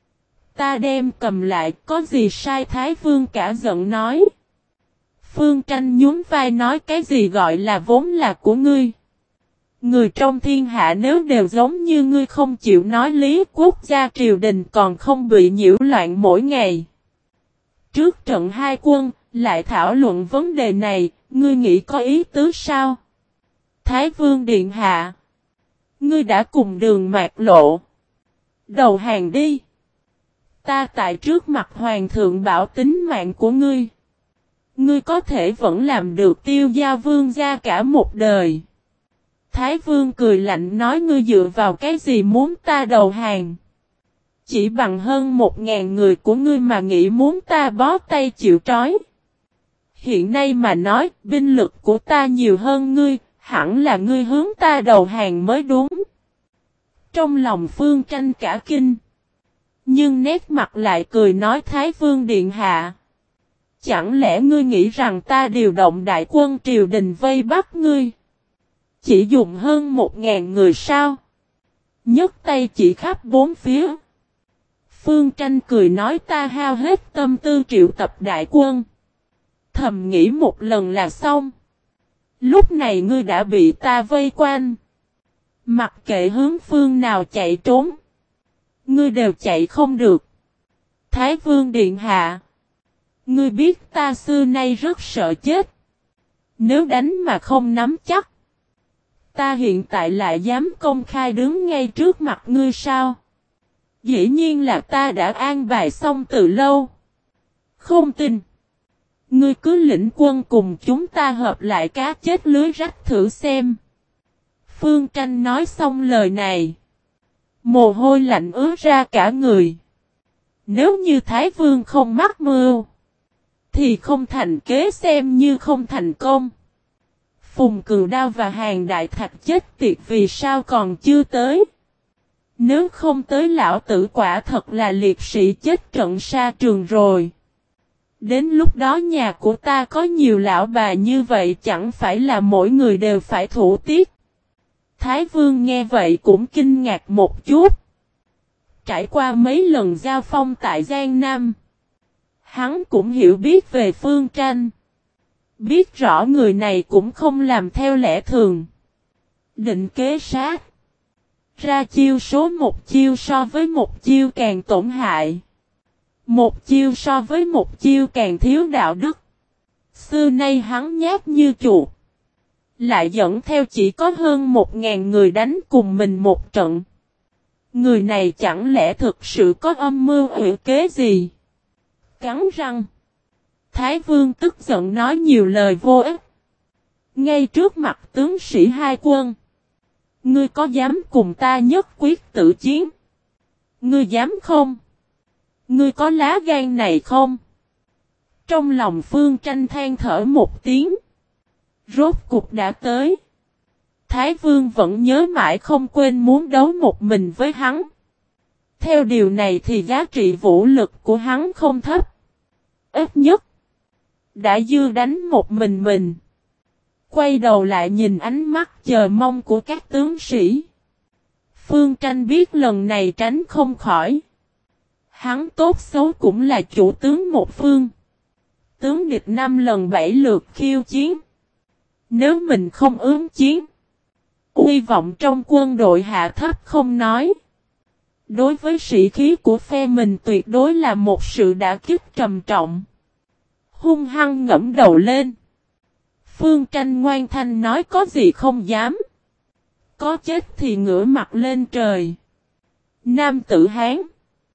Ta đem cầm lại, có gì sai? Thái Vương cả giận nói. Phương Tranh nhún vai nói cái gì gọi là vốn là của ngươi. Người trong thiên hạ nếu đều giống như ngươi không chịu nói lý, quốc gia triều đình còn không bị nhiễu loạn mỗi ngày. Trước trận hai quân, lại thảo luận vấn đề này, ngươi nghĩ có ý tứ sao? Thái Vương Điện Hạ. Ngươi đã cùng Đường Mạc Lộ. Đầu hàng đi. Ta tại trước mặt Hoàng thượng bảo tính mạng của ngươi. Ngươi có thể vẫn làm được tiêu gia vương gia cả một đời. Thái Vương cười lạnh nói ngươi dựa vào cái gì muốn ta đầu hàng. Chỉ bằng hơn 1000 người của ngươi mà nghĩ muốn ta bó tay chịu trói. Hiện nay mà nói binh lực của ta nhiều hơn ngươi, hẳn là ngươi hướng ta đầu hàng mới đúng. Trong lòng Phương Tranh cả kinh. Nhưng nét mặt lại cười nói Thái Vương Điện Hạ. Chẳng lẽ ngươi nghĩ rằng ta điều động đại quân triều đình vây bắt ngươi? Chỉ dùng hơn 1000 người sao? Nhấc tay chỉ khắp bốn phía. Phương Tranh cười nói ta hao hết tâm tư triệu tập đại quân. Thầm nghĩ một lần là xong. Lúc này ngươi đã bị ta vây quanh. Mặc kệ hướng phương nào chạy trốn. Ngươi đều chạy không được. Thái Vương Điện Hạ. Ngươi biết ta xưa nay rất sợ chết. Nếu đánh mà không nắm chắc, ta hiện tại lại dám công khai đứng ngay trước mặt ngươi sao? Dĩ nhiên là ta đã an bài xong từ lâu. Không tin. Ngươi cứ lĩnh quân cùng chúng ta hợp lại cá chết lưới rách thử xem. Phương Tranh nói xong lời này, mồ hôi lạnh ướt ra cả người. Nếu như Thái Vương không mắc mưu, thì không thành kế xem như không thành công. Phùng Cừu Đao và Hàn Đại Thạch chết tiệt vì sao còn chưa tới? Nếu không tới lão tử quả thật là liệt sĩ chết trận sa trường rồi. Đến lúc đó nhà của ta có nhiều lão bà như vậy chẳng phải là mỗi người đều phải thủ tiết. Thái Vương nghe vậy cũng kinh ngạc một chút. Trải qua mấy lần giao phong tại Giang Nam, hắn cũng hiểu biết về Phương Tranh. Biết rõ người này cũng không làm theo lẽ thường. Định kế sát. Ra chiêu số một chiêu so với một chiêu càng tổn hại. Một chiêu so với một chiêu càng thiếu đạo đức. Xưa nay hắn nhát như chuột. Lại dẫn theo chỉ có hơn 1.000 người đánh cùng mình một trận. Người này chẳng lẽ thực sự có âm mưu ủy kế gì? Cắn răng. Thái Vương tức giận nói nhiều lời vô ích. Ngay trước mặt tướng sĩ hai quân. Ngươi có dám cùng ta nhất quyết tử chiến? Ngươi dám không? Ngươi có lá gan này không? Trong lòng Phương Tranh than thở một tiếng. Rốt cục đã tới. Thái Vương vẫn nhớ mãi không quên muốn đấu một mình với hắn. Theo điều này thì giá trị vũ lực của hắn không thấp. Ít nhất đã dư đánh một mình. Quay đầu lại nhìn ánh mắt chờ mong của các tướng sĩ. Phương Tranh biết lần này tránh không khỏi. Hắn tốt xấu cũng là chủ tướng một phương. Tướng địch 5 lần 7 lượt khiêu chiến. Nếu mình không ứng chiến, uy vọng trong quân đội hạ thấp không nói. Đối với sĩ khí của phe mình tuyệt đối là một sự đả kích trầm trọng. Hung hăng ngẫm đầu lên. Phương Tranh ngoan thanh nói có gì không dám. Có chết thì ngửa mặt lên trời. Nam tử Hán.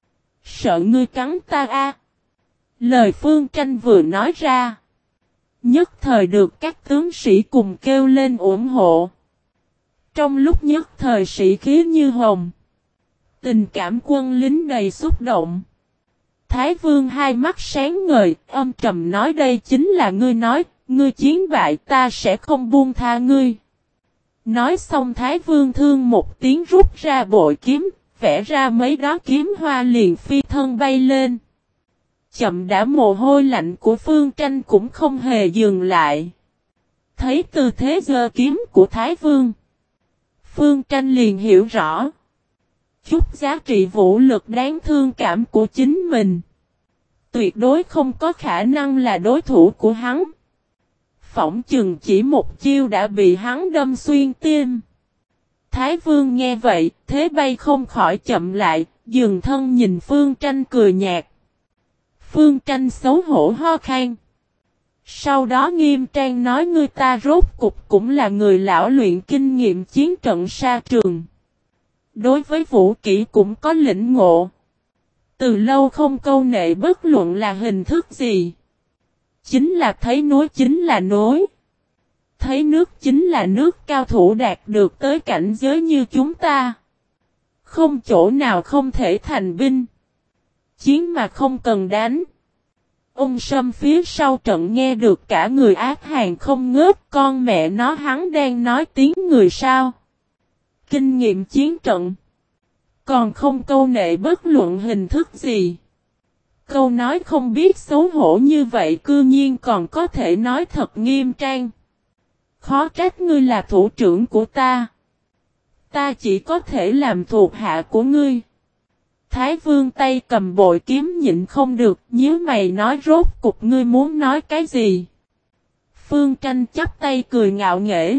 Sợ ngươi cắn ta a. Lời Phương Tranh vừa nói ra. Nhất thời được các tướng sĩ cùng kêu lên ủng hộ. Trong lúc nhất thời sĩ khí như hồng. Tình cảm quân lính đầy xúc động. Thái Vương hai mắt sáng ngời, âm trầm nói đây chính là ngươi nói, ngươi chiến bại ta sẽ không buông tha ngươi. Nói xong Thái Vương thương một tiếng rút ra bội kiếm, vẽ ra mấy đó kiếm hoa liền phi thân bay lên. Chậm đã mồ hôi lạnh của Phương Tranh cũng không hề dừng lại. Thấy tư thế giơ kiếm của Thái Vương, Phương Tranh liền hiểu rõ. Chút giá trị vũ lực đáng thương cảm của chính mình. Tuyệt đối không có khả năng là đối thủ của hắn. Phỏng chừng chỉ một chiêu đã bị hắn đâm xuyên tim. Thái Vương nghe vậy, thế bay không khỏi chậm lại, dừng thân nhìn Phương Tranh cười nhạt. Phương Tranh xấu hổ ho khan. Sau đó nghiêm trang nói ngươi ta rốt cục cũng là người lão luyện kinh nghiệm chiến trận sa trường. Đối với vũ kỹ cũng có lĩnh ngộ. Từ lâu không câu nệ bất luận là hình thức gì. Chính là thấy núi chính là núi. Thấy nước chính là nước cao thủ đạt được tới cảnh giới như chúng ta. Không chỗ nào không thể thành binh. Chiến mà không cần đánh. Ông Sâm phía sau trận nghe được cả người ác hàng không ngớt con mẹ nó hắn đang nói tiếng người sao. Kinh nghiệm chiến trận. Còn không câu nệ bất luận hình thức gì. Câu nói không biết xấu hổ như vậy cư nhiên còn có thể nói thật nghiêm trang. Khó trách ngươi là thủ trưởng của ta. Ta chỉ có thể làm thuộc hạ của ngươi. Thái Vương tay cầm bội kiếm nhịn không được, nhíu mày nói rốt cục ngươi muốn nói cái gì. Phương Tranh chắp tay cười ngạo nghễ.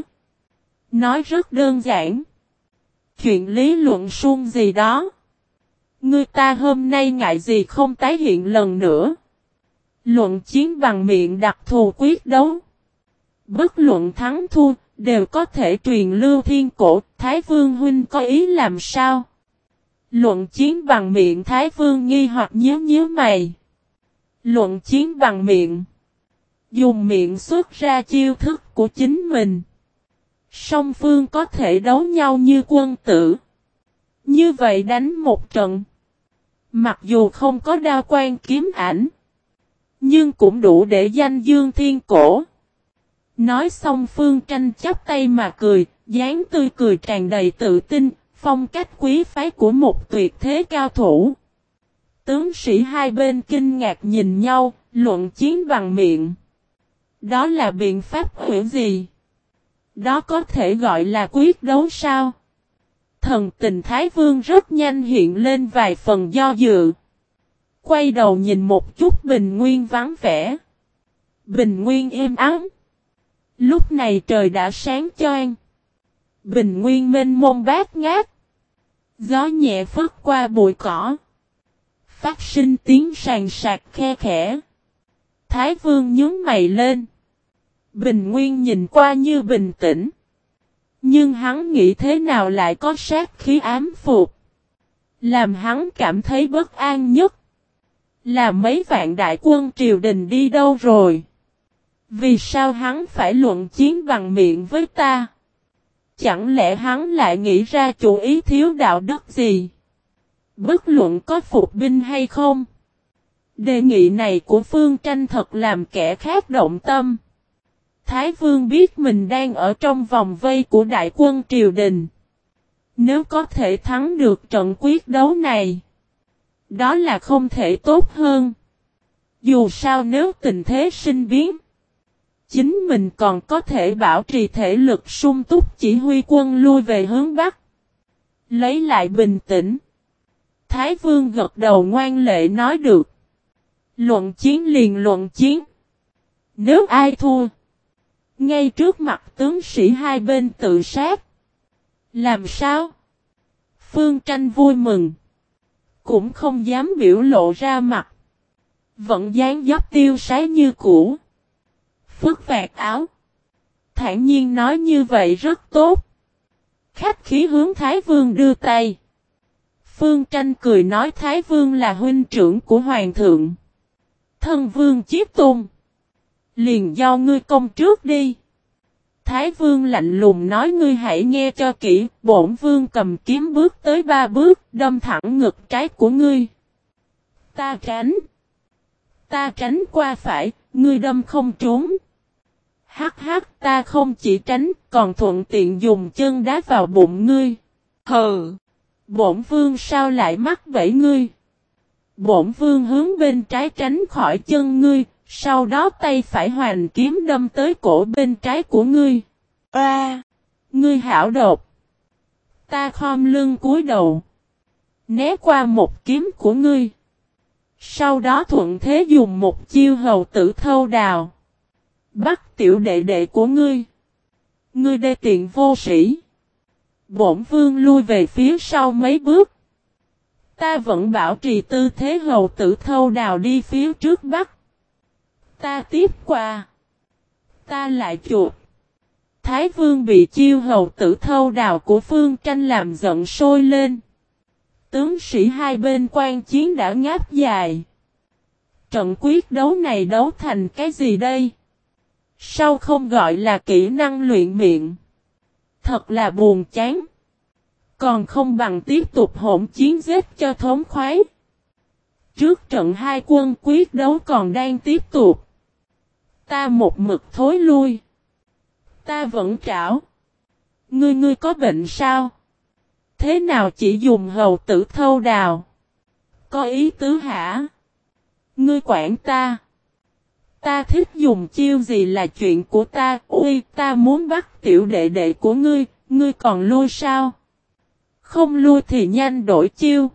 Nói rất đơn giản. Chuyện lý luận suông gì đó. Ngươi ta hôm nay ngại gì không tái hiện lần nữa. Luận chiến bằng miệng đặc thù quyết đấu. Bất luận thắng thua, đều có thể truyền lưu thiên cổ. Thái Vương huynh có ý làm sao? Luận chiến bằng miệng Thái Vương nghi hoặc nhíu mày. Luận chiến bằng miệng. Dùng miệng xuất ra chiêu thức của chính mình. Song phương có thể đấu nhau như quân tử. Như vậy đánh một trận. Mặc dù không có đao quan kiếm ảnh. Nhưng cũng đủ để danh dương thiên cổ. Nói xong Phương Tranh chắp tay mà cười. Dáng tươi cười tràn đầy tự tin. Phong cách quý phái của một tuyệt thế cao thủ. Tướng sĩ hai bên kinh ngạc nhìn nhau. Luận chiến bằng miệng. Đó là biện pháp hữu gì? Đó có thể gọi là quyết đấu sao? Thần tình Thái Vương rất nhanh hiện lên vài phần do dự. Quay đầu nhìn một chút Bình Nguyên vắng vẻ. Bình Nguyên êm ắng. Lúc này trời đã sáng choang. Bình Nguyên mênh mông bát ngát. Gió nhẹ phất qua bụi cỏ. Phát sinh tiếng sàn sạc khe khẽ. Thái Vương nhướng mày lên. Bình Nguyên nhìn qua như bình tĩnh. Nhưng hắn nghĩ thế nào lại có sát khí ám phục. Làm hắn cảm thấy bất an nhất. Là mấy vạn đại quân triều đình đi đâu rồi? Vì sao hắn phải luận chiến bằng miệng với ta? Chẳng lẽ hắn lại nghĩ ra chủ ý thiếu đạo đức gì? Bất luận có phục binh hay không? Đề nghị này của Phương Tranh thật làm kẻ khác động tâm. Thái Vương biết mình đang ở trong vòng vây của đại quân triều đình. Nếu có thể thắng được trận quyết đấu này, đó là không thể tốt hơn. Dù sao nếu tình thế sinh biến, chính mình còn có thể bảo trì thể lực sung túc chỉ huy quân lui về hướng Bắc. Lấy lại bình tĩnh. Thái Vương gật đầu ngoan lệ nói được. Luận chiến liền luận chiến. Nếu ai thua, ngay trước mặt tướng sĩ hai bên tự sát. Làm sao? Phương Tranh vui mừng. Cũng không dám biểu lộ ra mặt. Vẫn dáng dấp tiêu sái như cũ. Phất vạt áo. Thản nhiên nói như vậy rất tốt. Khách khí hướng Thái Vương đưa tay. Phương Tranh cười nói Thái Vương là huynh trưởng của Hoàng thượng. Thân Vương Chiết Tôn. Liền do ngươi công trước đi. Thái Vương lạnh lùng nói ngươi hãy nghe cho kỹ. Bổn Vương cầm kiếm bước tới 3 bước. Đâm thẳng ngực trái của ngươi. Ta tránh. Ta tránh qua phải. Ngươi đâm không trúng. Hắc hắc ta không chỉ tránh. Còn thuận tiện dùng chân đá vào bụng ngươi. Hừ. Bổn Vương sao lại mắc bẫy ngươi. Bổn Vương hướng bên trái tránh khỏi chân ngươi. Sau đó tay phải hoành kiếm đâm tới cổ bên trái của ngươi. Ngươi hảo đột. Ta khom lưng cúi đầu. Né qua một kiếm của ngươi. Sau đó thuận thế dùng một chiêu hầu tử thâu đào. Bắt tiểu đệ đệ của ngươi. Ngươi đê tiện vô sĩ. Bổn Vương lui về phía sau mấy bước. Ta vẫn bảo trì tư thế hầu tử thâu đào đi phía trước bắt. Ta tiếp qua. Ta lại chuột. Thái Vương bị chiêu hầu tử thâu đào của Phương Tranh làm giận sôi lên. Tướng sĩ hai bên quan chiến đã ngáp dài. Trận quyết đấu này đấu thành cái gì đây? Sao không gọi là kỹ năng luyện miệng? Thật là buồn chán. Còn không bằng tiếp tục hỗn chiến giết cho thống khoái. Trước trận hai quân quyết đấu còn đang tiếp tục. Ta một mực thối lui. Ta vẫn trảo. Ngươi có bệnh sao? Thế nào chỉ dùng hầu tử thâu đào? Có ý tứ hả? Ngươi quản ta. Ta thích dùng chiêu gì là chuyện của ta. Ui ta muốn bắt tiểu đệ đệ của ngươi. Ngươi còn lui sao? Không lui thì nhanh đổi chiêu.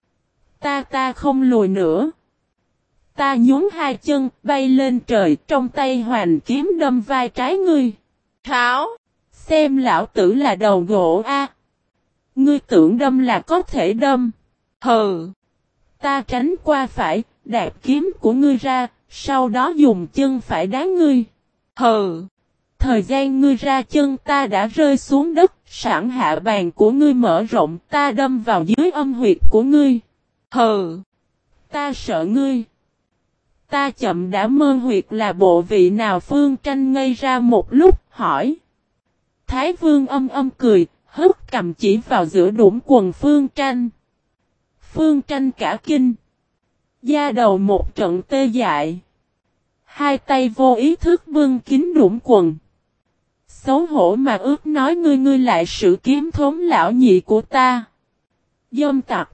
Ta không lùi nữa. Ta nhún hai chân, bay lên trời, trong tay hoành kiếm đâm vai trái ngươi. Tháo! Xem lão tử là đầu gỗ a. Ngươi tưởng đâm là có thể đâm. Hừ! Ta tránh qua phải, đạp kiếm của ngươi ra, sau đó dùng chân phải đá ngươi. Hừ! Thời gian ngươi ra chân ta đã rơi xuống đất, sẵn hạ bàn của ngươi mở rộng, ta đâm vào dưới âm huyệt của ngươi. Hừ! Ta sợ ngươi. Ta chậm đã mơ huyệt là bộ vị nào? Phương Tranh ngây ra một lúc, hỏi. Thái Vương âm âm cười, hất cầm chỉ vào giữa đũng quần Phương Tranh. Phương Tranh cả kinh. Da đầu một trận tê dại. Hai tay vô ý thức bưng kín đũng quần. Xấu hổ mà ước nói ngươi lại sự kiếm thốn lão nhị của ta. Dâm tặc.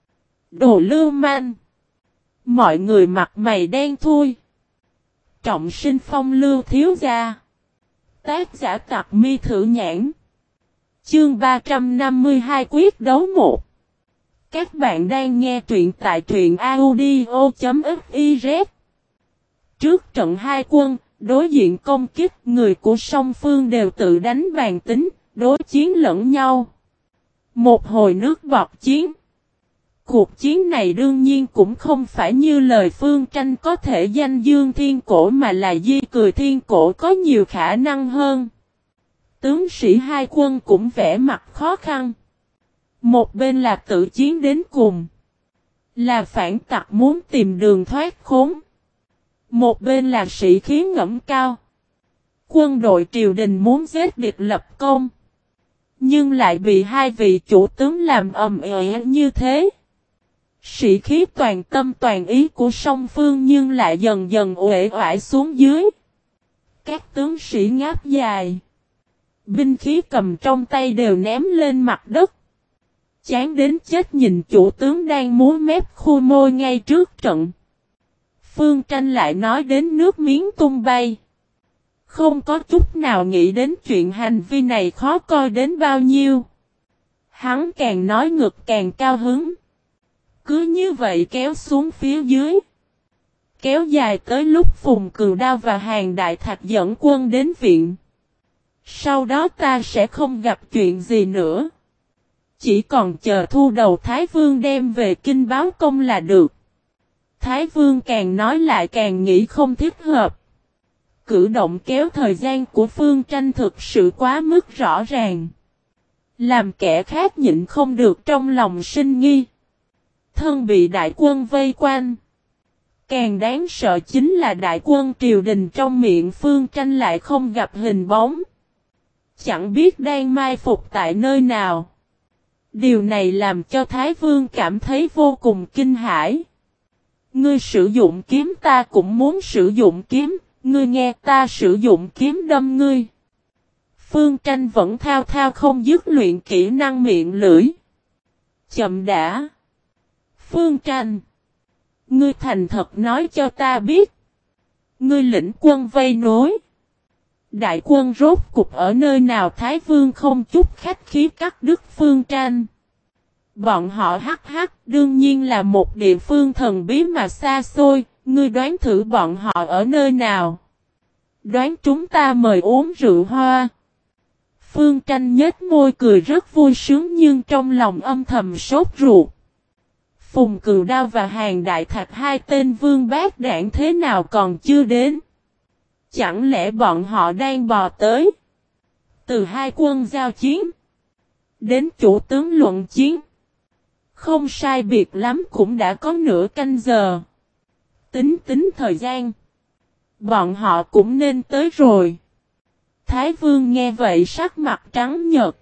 Đồ lưu manh. Mọi người mặt mày đen thui. Trọng sinh phong lưu thiếu gia. Tác giả Tặc Mi Thử Nhãn. Chương 352 quyết đấu 1. Các bạn đang nghe truyện tại truyện audio.fiz. Trước trận hai quân, đối diện công kích, người của song phương đều tự đánh bàn tính, đối chiến lẫn nhau. Một hồi nước bọt chiến. Cuộc chiến này đương nhiên cũng không phải như lời Phương Tranh có thể danh dương thiên cổ mà là di cười thiên cổ có nhiều khả năng hơn. Tướng sĩ hai quân cũng vẻ mặt khó khăn. Một bên là tự chiến đến cùng. Là phản tặc muốn tìm đường thoát khốn. Một bên là sĩ khí ngẫm cao. Quân đội triều đình muốn giết địch lập công. Nhưng lại bị hai vị chủ tướng làm ầm ĩ như thế. Sĩ khí toàn tâm toàn ý của song phương nhưng lại dần dần uể oải xuống dưới. Các tướng sĩ ngáp dài. Binh khí cầm trong tay đều ném lên mặt đất. Chán đến chết nhìn chủ tướng đang múa mép khu môi ngay trước trận. Phương Tranh lại nói đến nước miếng tung bay. Không có chút nào nghĩ đến chuyện hành vi này khó coi đến bao nhiêu. Hắn càng nói ngực càng cao hứng. Cứ như vậy kéo xuống phía dưới. Kéo dài tới lúc Phùng Cừu Đao và Hàn Đại Thạch dẫn quân đến viện. Sau đó ta sẽ không gặp chuyện gì nữa. Chỉ còn chờ thu đầu Thái Vương đem về kinh báo công là được. Thái Vương càng nói lại càng nghĩ không thích hợp. Cử động kéo thời gian của Phương Tranh thực sự quá mức rõ ràng. Làm kẻ khác nhịn không được trong lòng sinh nghi. Thân bị đại quân vây quanh. Càng đáng sợ chính là đại quân triều đình trong miệng Phương Tranh lại không gặp hình bóng. Chẳng biết đang mai phục tại nơi nào. Điều này làm cho Thái Vương cảm thấy vô cùng kinh hãi. Ngươi sử dụng kiếm ta cũng muốn sử dụng kiếm, ngươi nghe ta sử dụng kiếm đâm ngươi. Phương Tranh vẫn thao thao không dứt luyện kỹ năng miệng lưỡi. Chậm đã. Phương Tranh. Ngươi thành thật nói cho ta biết. Ngươi lĩnh quân vây nối. Đại quân rốt cục ở nơi nào? Thái Vương không chút khách khí cắt đứt Phương Tranh. Bọn họ hắc đương nhiên là một địa phương thần bí mà xa xôi, ngươi đoán thử bọn họ ở nơi nào. Đoán chúng ta mời uống rượu hoa. Phương Tranh nhếch môi cười rất vui sướng nhưng trong lòng âm thầm sốt ruột. Phùng Cừu Đao và Hàn Đại Thạch hai tên vương bát đảng thế nào còn chưa đến? Chẳng lẽ bọn họ đang bò tới? Từ hai quân giao chiến đến chủ tướng luận chiến. Không sai biệt lắm cũng đã có nửa canh giờ. Tính thời gian. Bọn họ cũng nên tới rồi. Thái Vương nghe vậy sắc mặt trắng nhợt.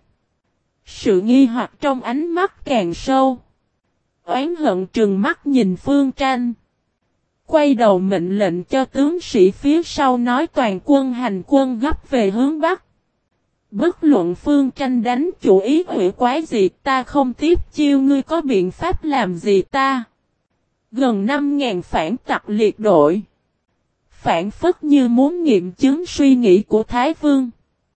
Sự nghi hoặc trong ánh mắt càng sâu. Oán hận trừng mắt nhìn Phương Tranh. Quay đầu mệnh lệnh cho tướng sĩ phía sau nói toàn quân hành quân gấp về hướng Bắc. Bất luận Phương Tranh đánh chủ ý hủy quái gì ta không tiếp chiêu, ngươi có biện pháp làm gì ta? Gần 5.000 phản tặc liệt đội. Phản phất như muốn nghiệm chứng suy nghĩ của Thái Vương.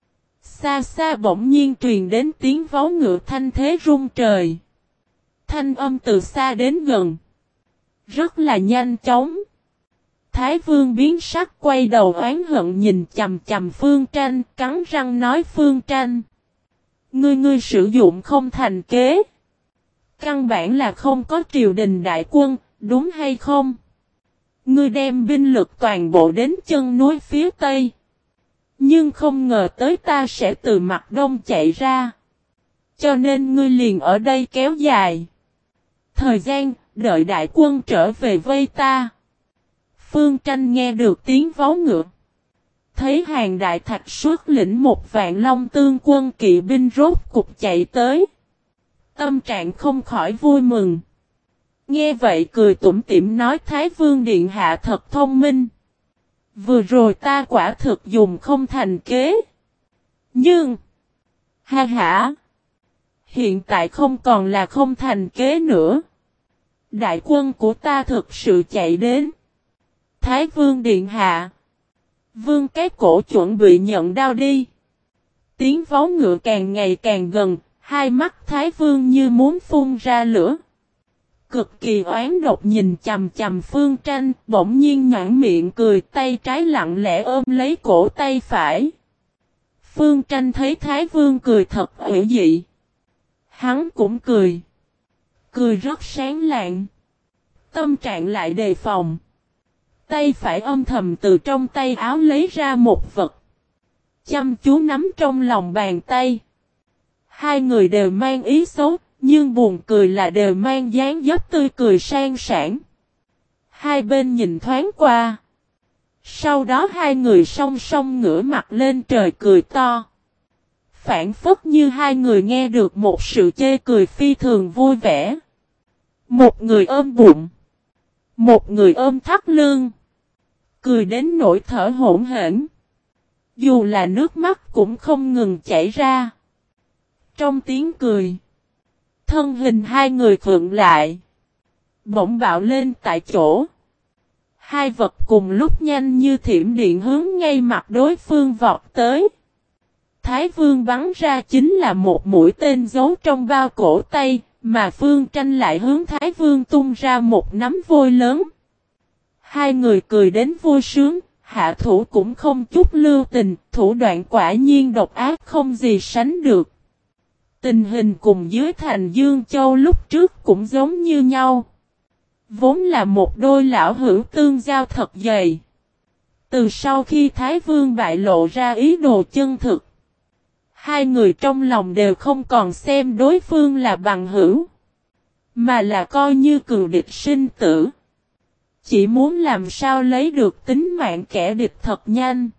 Xa xa bỗng nhiên truyền đến tiếng vó ngựa thanh thế rung trời. Thanh âm từ xa đến gần. Rất là nhanh chóng. Thái Vương biến sắc quay đầu oán hận nhìn chằm chằm Phương Tranh, cắn răng nói Phương Tranh. Ngươi sử dụng không thành kế. Căn bản là không có triều đình đại quân, đúng hay không? Ngươi đem binh lực toàn bộ đến chân núi phía Tây. Nhưng không ngờ tới ta sẽ từ mặt Đông chạy ra. Cho nên ngươi liền ở đây kéo dài thời gian, đợi đại quân trở về vây ta. Phương Tranh nghe được tiếng vó ngựa. Thấy hàng đại thạch xuất lĩnh 1.000 Long Tương quân kỵ binh rốt cục chạy tới. Tâm trạng không khỏi vui mừng. Nghe vậy cười tủm tỉm nói Thái Vương Điện Hạ thật thông minh. Vừa rồi ta quả thực dùng không thành kế. Nhưng, ha hả, hiện tại không còn là không thành kế nữa. Đại quân của ta thực sự chạy đến. Thái Vương Điện Hạ, vương cái cổ chuẩn bị nhận đao đi. Tiếng vó ngựa càng ngày càng gần, hai mắt Thái Vương như muốn phun ra lửa. Cực kỳ oán độc nhìn chằm chằm Phương Tranh, bỗng nhiên nhãn miệng cười, tay trái lặng lẽ ôm lấy cổ tay phải. Phương Tranh thấy Thái Vương cười thật ủy dị. Hắn cũng cười. Cười rất sáng lạng. Tâm trạng lại đề phòng. Tay phải âm thầm từ trong tay áo lấy ra một vật. Chăm chú nắm trong lòng bàn tay. Hai người đều mang ý xấu. Nhưng buồn cười là đều mang dáng dấp tươi cười sang sảng. Hai bên nhìn thoáng qua. Sau đó hai người song song ngửa mặt lên trời cười to. Phản phất như hai người nghe được một sự chê cười phi thường vui vẻ. Một người ôm bụng. Một người ôm thắt lưng. Cười đến nỗi thở hổn hển. Dù là nước mắt cũng không ngừng chảy ra. Trong tiếng cười. Thân hình hai người khựng lại. Bỗng bạo lên tại chỗ. Hai vật cùng lúc nhanh như thiểm điện hướng ngay mặt đối phương vọt tới. Thái Vương bắn ra chính là một mũi tên giấu trong bao cổ tay, mà Phương Tranh lại hướng Thái Vương tung ra một nắm vôi lớn. Hai người cười đến vui sướng, hạ thủ cũng không chút lưu tình, thủ đoạn quả nhiên độc ác không gì sánh được. Tình hình cùng dưới thành Dương Châu lúc trước cũng giống như nhau. Vốn là một đôi lão hữu tương giao thật dày. Từ sau khi Thái Vương bại lộ ra ý đồ chân thực, hai người trong lòng đều không còn xem đối phương là bằng hữu, mà là coi như cừu địch sinh tử. Chỉ muốn làm sao lấy được tính mạng kẻ địch thật nhanh.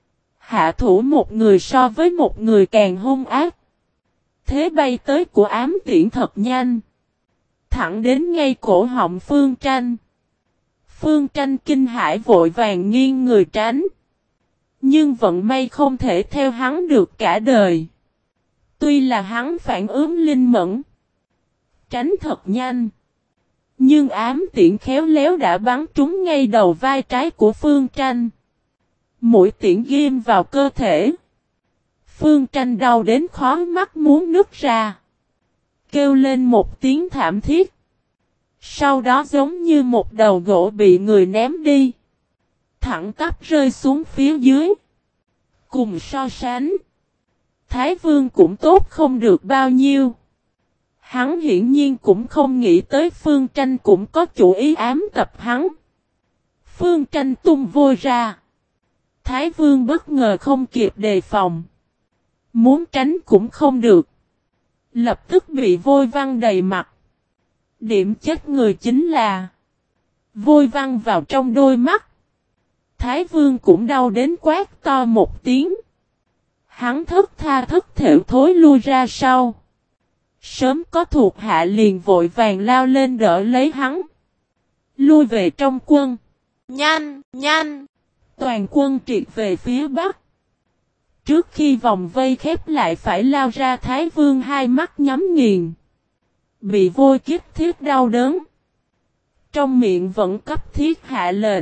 Hạ thủ một người so với một người càng hung ác. Thế bay tới của ám tiễn thật nhanh. Thẳng đến ngay cổ họng Phương Tranh. Phương Tranh kinh hãi vội vàng nghiêng người tránh. Nhưng vận may không thể theo hắn được cả đời. Tuy là hắn phản ứng linh mẫn. Tránh thật nhanh. Nhưng ám tiễn khéo léo đã bắn trúng ngay đầu vai trái của Phương Tranh. Mũi tiễn ghim vào cơ thể. Phương Tranh đau đến khó mắt muốn nứt ra. Kêu lên một tiếng thảm thiết. Sau đó giống như một đầu gỗ bị người ném đi. Thẳng tắp rơi xuống phía dưới. Cùng so sánh. Thái Vương cũng tốt không được bao nhiêu. Hắn hiển nhiên cũng không nghĩ tới Phương Tranh cũng có chủ ý ám tập hắn. Phương Tranh tung vôi ra. Thái Vương bất ngờ không kịp đề phòng. Muốn tránh cũng không được. Lập tức bị vôi văng đầy mặt. Điểm chết người chính là vôi văng vào trong đôi mắt. Thái Vương cũng đau đến quát to một tiếng. Hắn thất tha thất thểu thối lui ra sau. Sớm có thuộc hạ liền vội vàng lao lên đỡ lấy hắn. Lui về trong quân. Nhanh, nhanh. Toàn quân triệt về phía bắc. Trước khi vòng vây khép lại phải lao ra Thái Vương hai mắt nhắm nghiền. Bị vôi kiếp thiết đau đớn. Trong miệng vẫn cấp thiết hạ lệnh.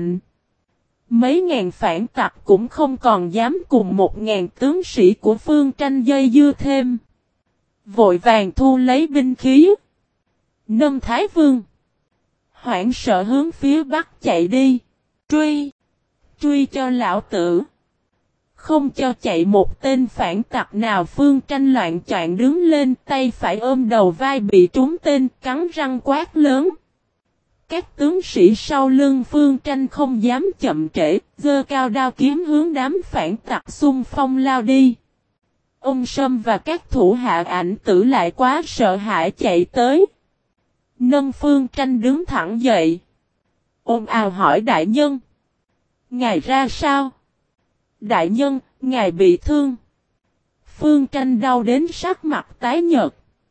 Mấy ngàn phản tặc cũng không còn dám cùng 1.000 tướng sĩ của Phương Tranh dây dưa thêm. Vội vàng thu lấy binh khí. Nâng Thái Vương. Hoảng sợ hướng phía bắc chạy đi. Truy. Truy cho lão tử. Không cho chạy một tên phản tặc nào. Phương Tranh loạn choạng đứng lên, tay phải ôm đầu vai bị trúng tên, cắn răng quát lớn. các tướng sĩ sau lưng Phương Tranh không dám chậm trễ, giơ cao đao kiếm hướng đám phản tặc xung phong lao đi. Ông Sâm và các thủ hạ Ảnh Tử lại quá sợ hãi chạy tới. Nâng Phương Tranh đứng thẳng dậy. Ôm ào hỏi đại nhân. Ngài ra sao? Đại nhân, ngài bị thương. Phương Tranh đau đến sắc mặt tái nhợt.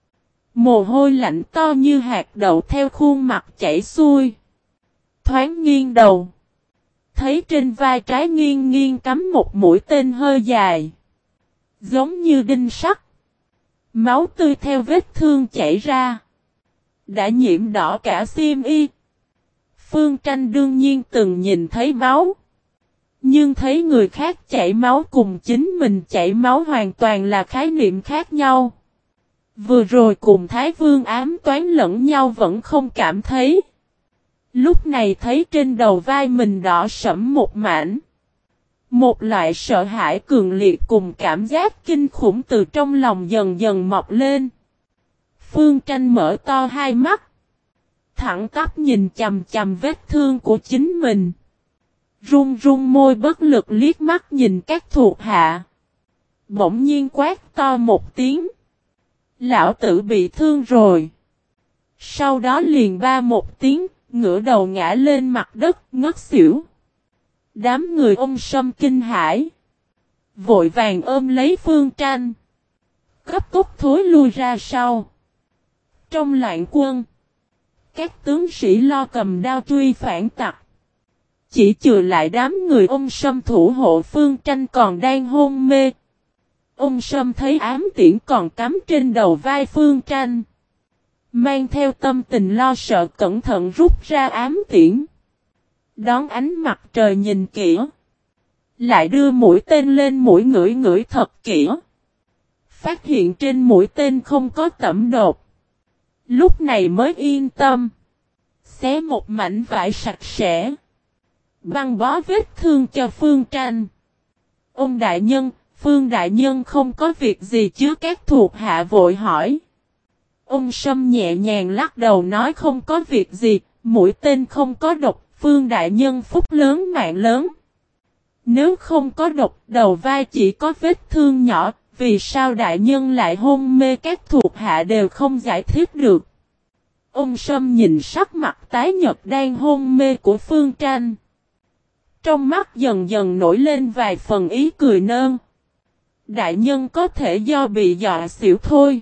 Mồ hôi lạnh to như hạt đậu theo khuôn mặt chảy xuôi. Thoáng nghiêng đầu. Thấy trên vai trái nghiêng nghiêng cắm một mũi tên hơi dài. Giống như đinh sắt. Máu tươi theo vết thương chảy ra. Đã nhiễm đỏ cả xiêm y. Phương Tranh đương nhiên từng nhìn thấy máu. Nhưng thấy người khác chảy máu cùng chính mình chảy máu hoàn toàn là khái niệm khác nhau. Vừa rồi cùng Thái Vương ám toán lẫn nhau vẫn không cảm thấy. Lúc này thấy trên đầu vai mình đỏ sẫm một mảnh. Một loại sợ hãi cường liệt cùng cảm giác kinh khủng từ trong lòng dần dần mọc lên. Phương Tranh mở to hai mắt. Thẳng tắp nhìn chằm chằm vết thương của chính mình. Run run môi bất lực liếc mắt nhìn các thuộc hạ. Bỗng nhiên quát to một tiếng. Lão tử bị thương rồi. Sau đó liền ba một tiếng, ngửa đầu ngã lên mặt đất, ngất xỉu. Đám người ông Sâm kinh hãi. Vội vàng ôm lấy Phương Tranh. Cấp tốc thối lui ra sau. Trong loạn quân, các tướng sĩ lo cầm đao truy phản tặc. Chỉ trừ lại đám người ông Sâm thủ hộ Phương Tranh còn đang hôn mê. Ông Sâm thấy ám tiễn còn cắm trên đầu vai Phương Tranh. Mang theo tâm tình lo sợ cẩn thận rút ra ám tiễn. Đón ánh mặt trời nhìn kỹ. Lại đưa mũi tên lên mũi ngửi ngửi thật kỹ. Phát hiện trên mũi tên không có tẩm độc. Lúc này mới yên tâm. Xé một mảnh vải sạch sẽ. Băng bó vết thương cho Phương Tranh. Ông đại nhân, Phương đại nhân không có việc gì chứ, các thuộc hạ vội hỏi. Ông Sâm nhẹ nhàng lắc đầu nói không có việc gì, mũi tên không có độc, Phương đại nhân phúc lớn mạng lớn. Nếu không có độc, đầu vai chỉ có vết thương nhỏ, vì sao đại nhân lại hôn mê, các thuộc hạ đều không giải thích được. Ông Sâm nhìn sắc mặt tái nhợt đang hôn mê của Phương Tranh. Trong mắt dần dần nổi lên vài phần ý cười nơn. Đại nhân có thể do bị dọa xỉu thôi.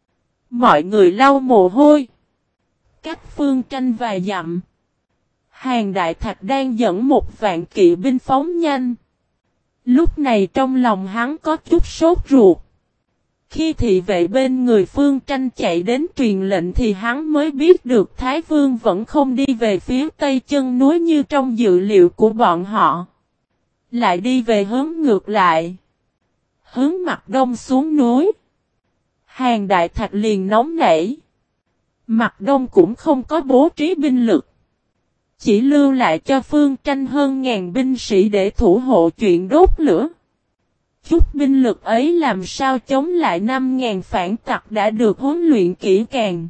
Mọi người lau mồ hôi. Cách Phương Tranh vài dặm. Hàng Đại Thạch đang dẫn một vạn kỵ binh phóng nhanh. Lúc này trong lòng hắn có chút sốt ruột. Khi thị vệ bên người Phương Tranh chạy đến truyền lệnh thì hắn mới biết được Thái Vương vẫn không đi về phía tây chân núi như trong dự liệu của bọn họ. Lại đi về hướng ngược lại. Hướng mặt đông xuống núi. Hàng Đại Thạch liền nóng nảy. Mặt đông cũng không có bố trí binh lực. Chỉ lưu lại cho Phương Tranh hơn ngàn binh sĩ để thủ hộ chuyện đốt lửa. Chút binh lực ấy làm sao chống lại 5.000 phản tặc đã được huấn luyện kỹ càng.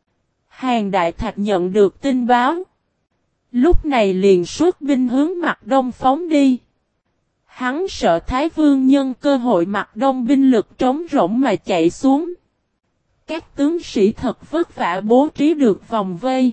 Hàng Đại Thạch nhận được tin báo. Lúc này liền xuất binh hướng mặt đông phóng đi. Hắn sợ Thái Vương nhân cơ hội mặt đông binh lực trống rỗng mà chạy xuống. Các tướng sĩ thật vất vả bố trí được vòng vây.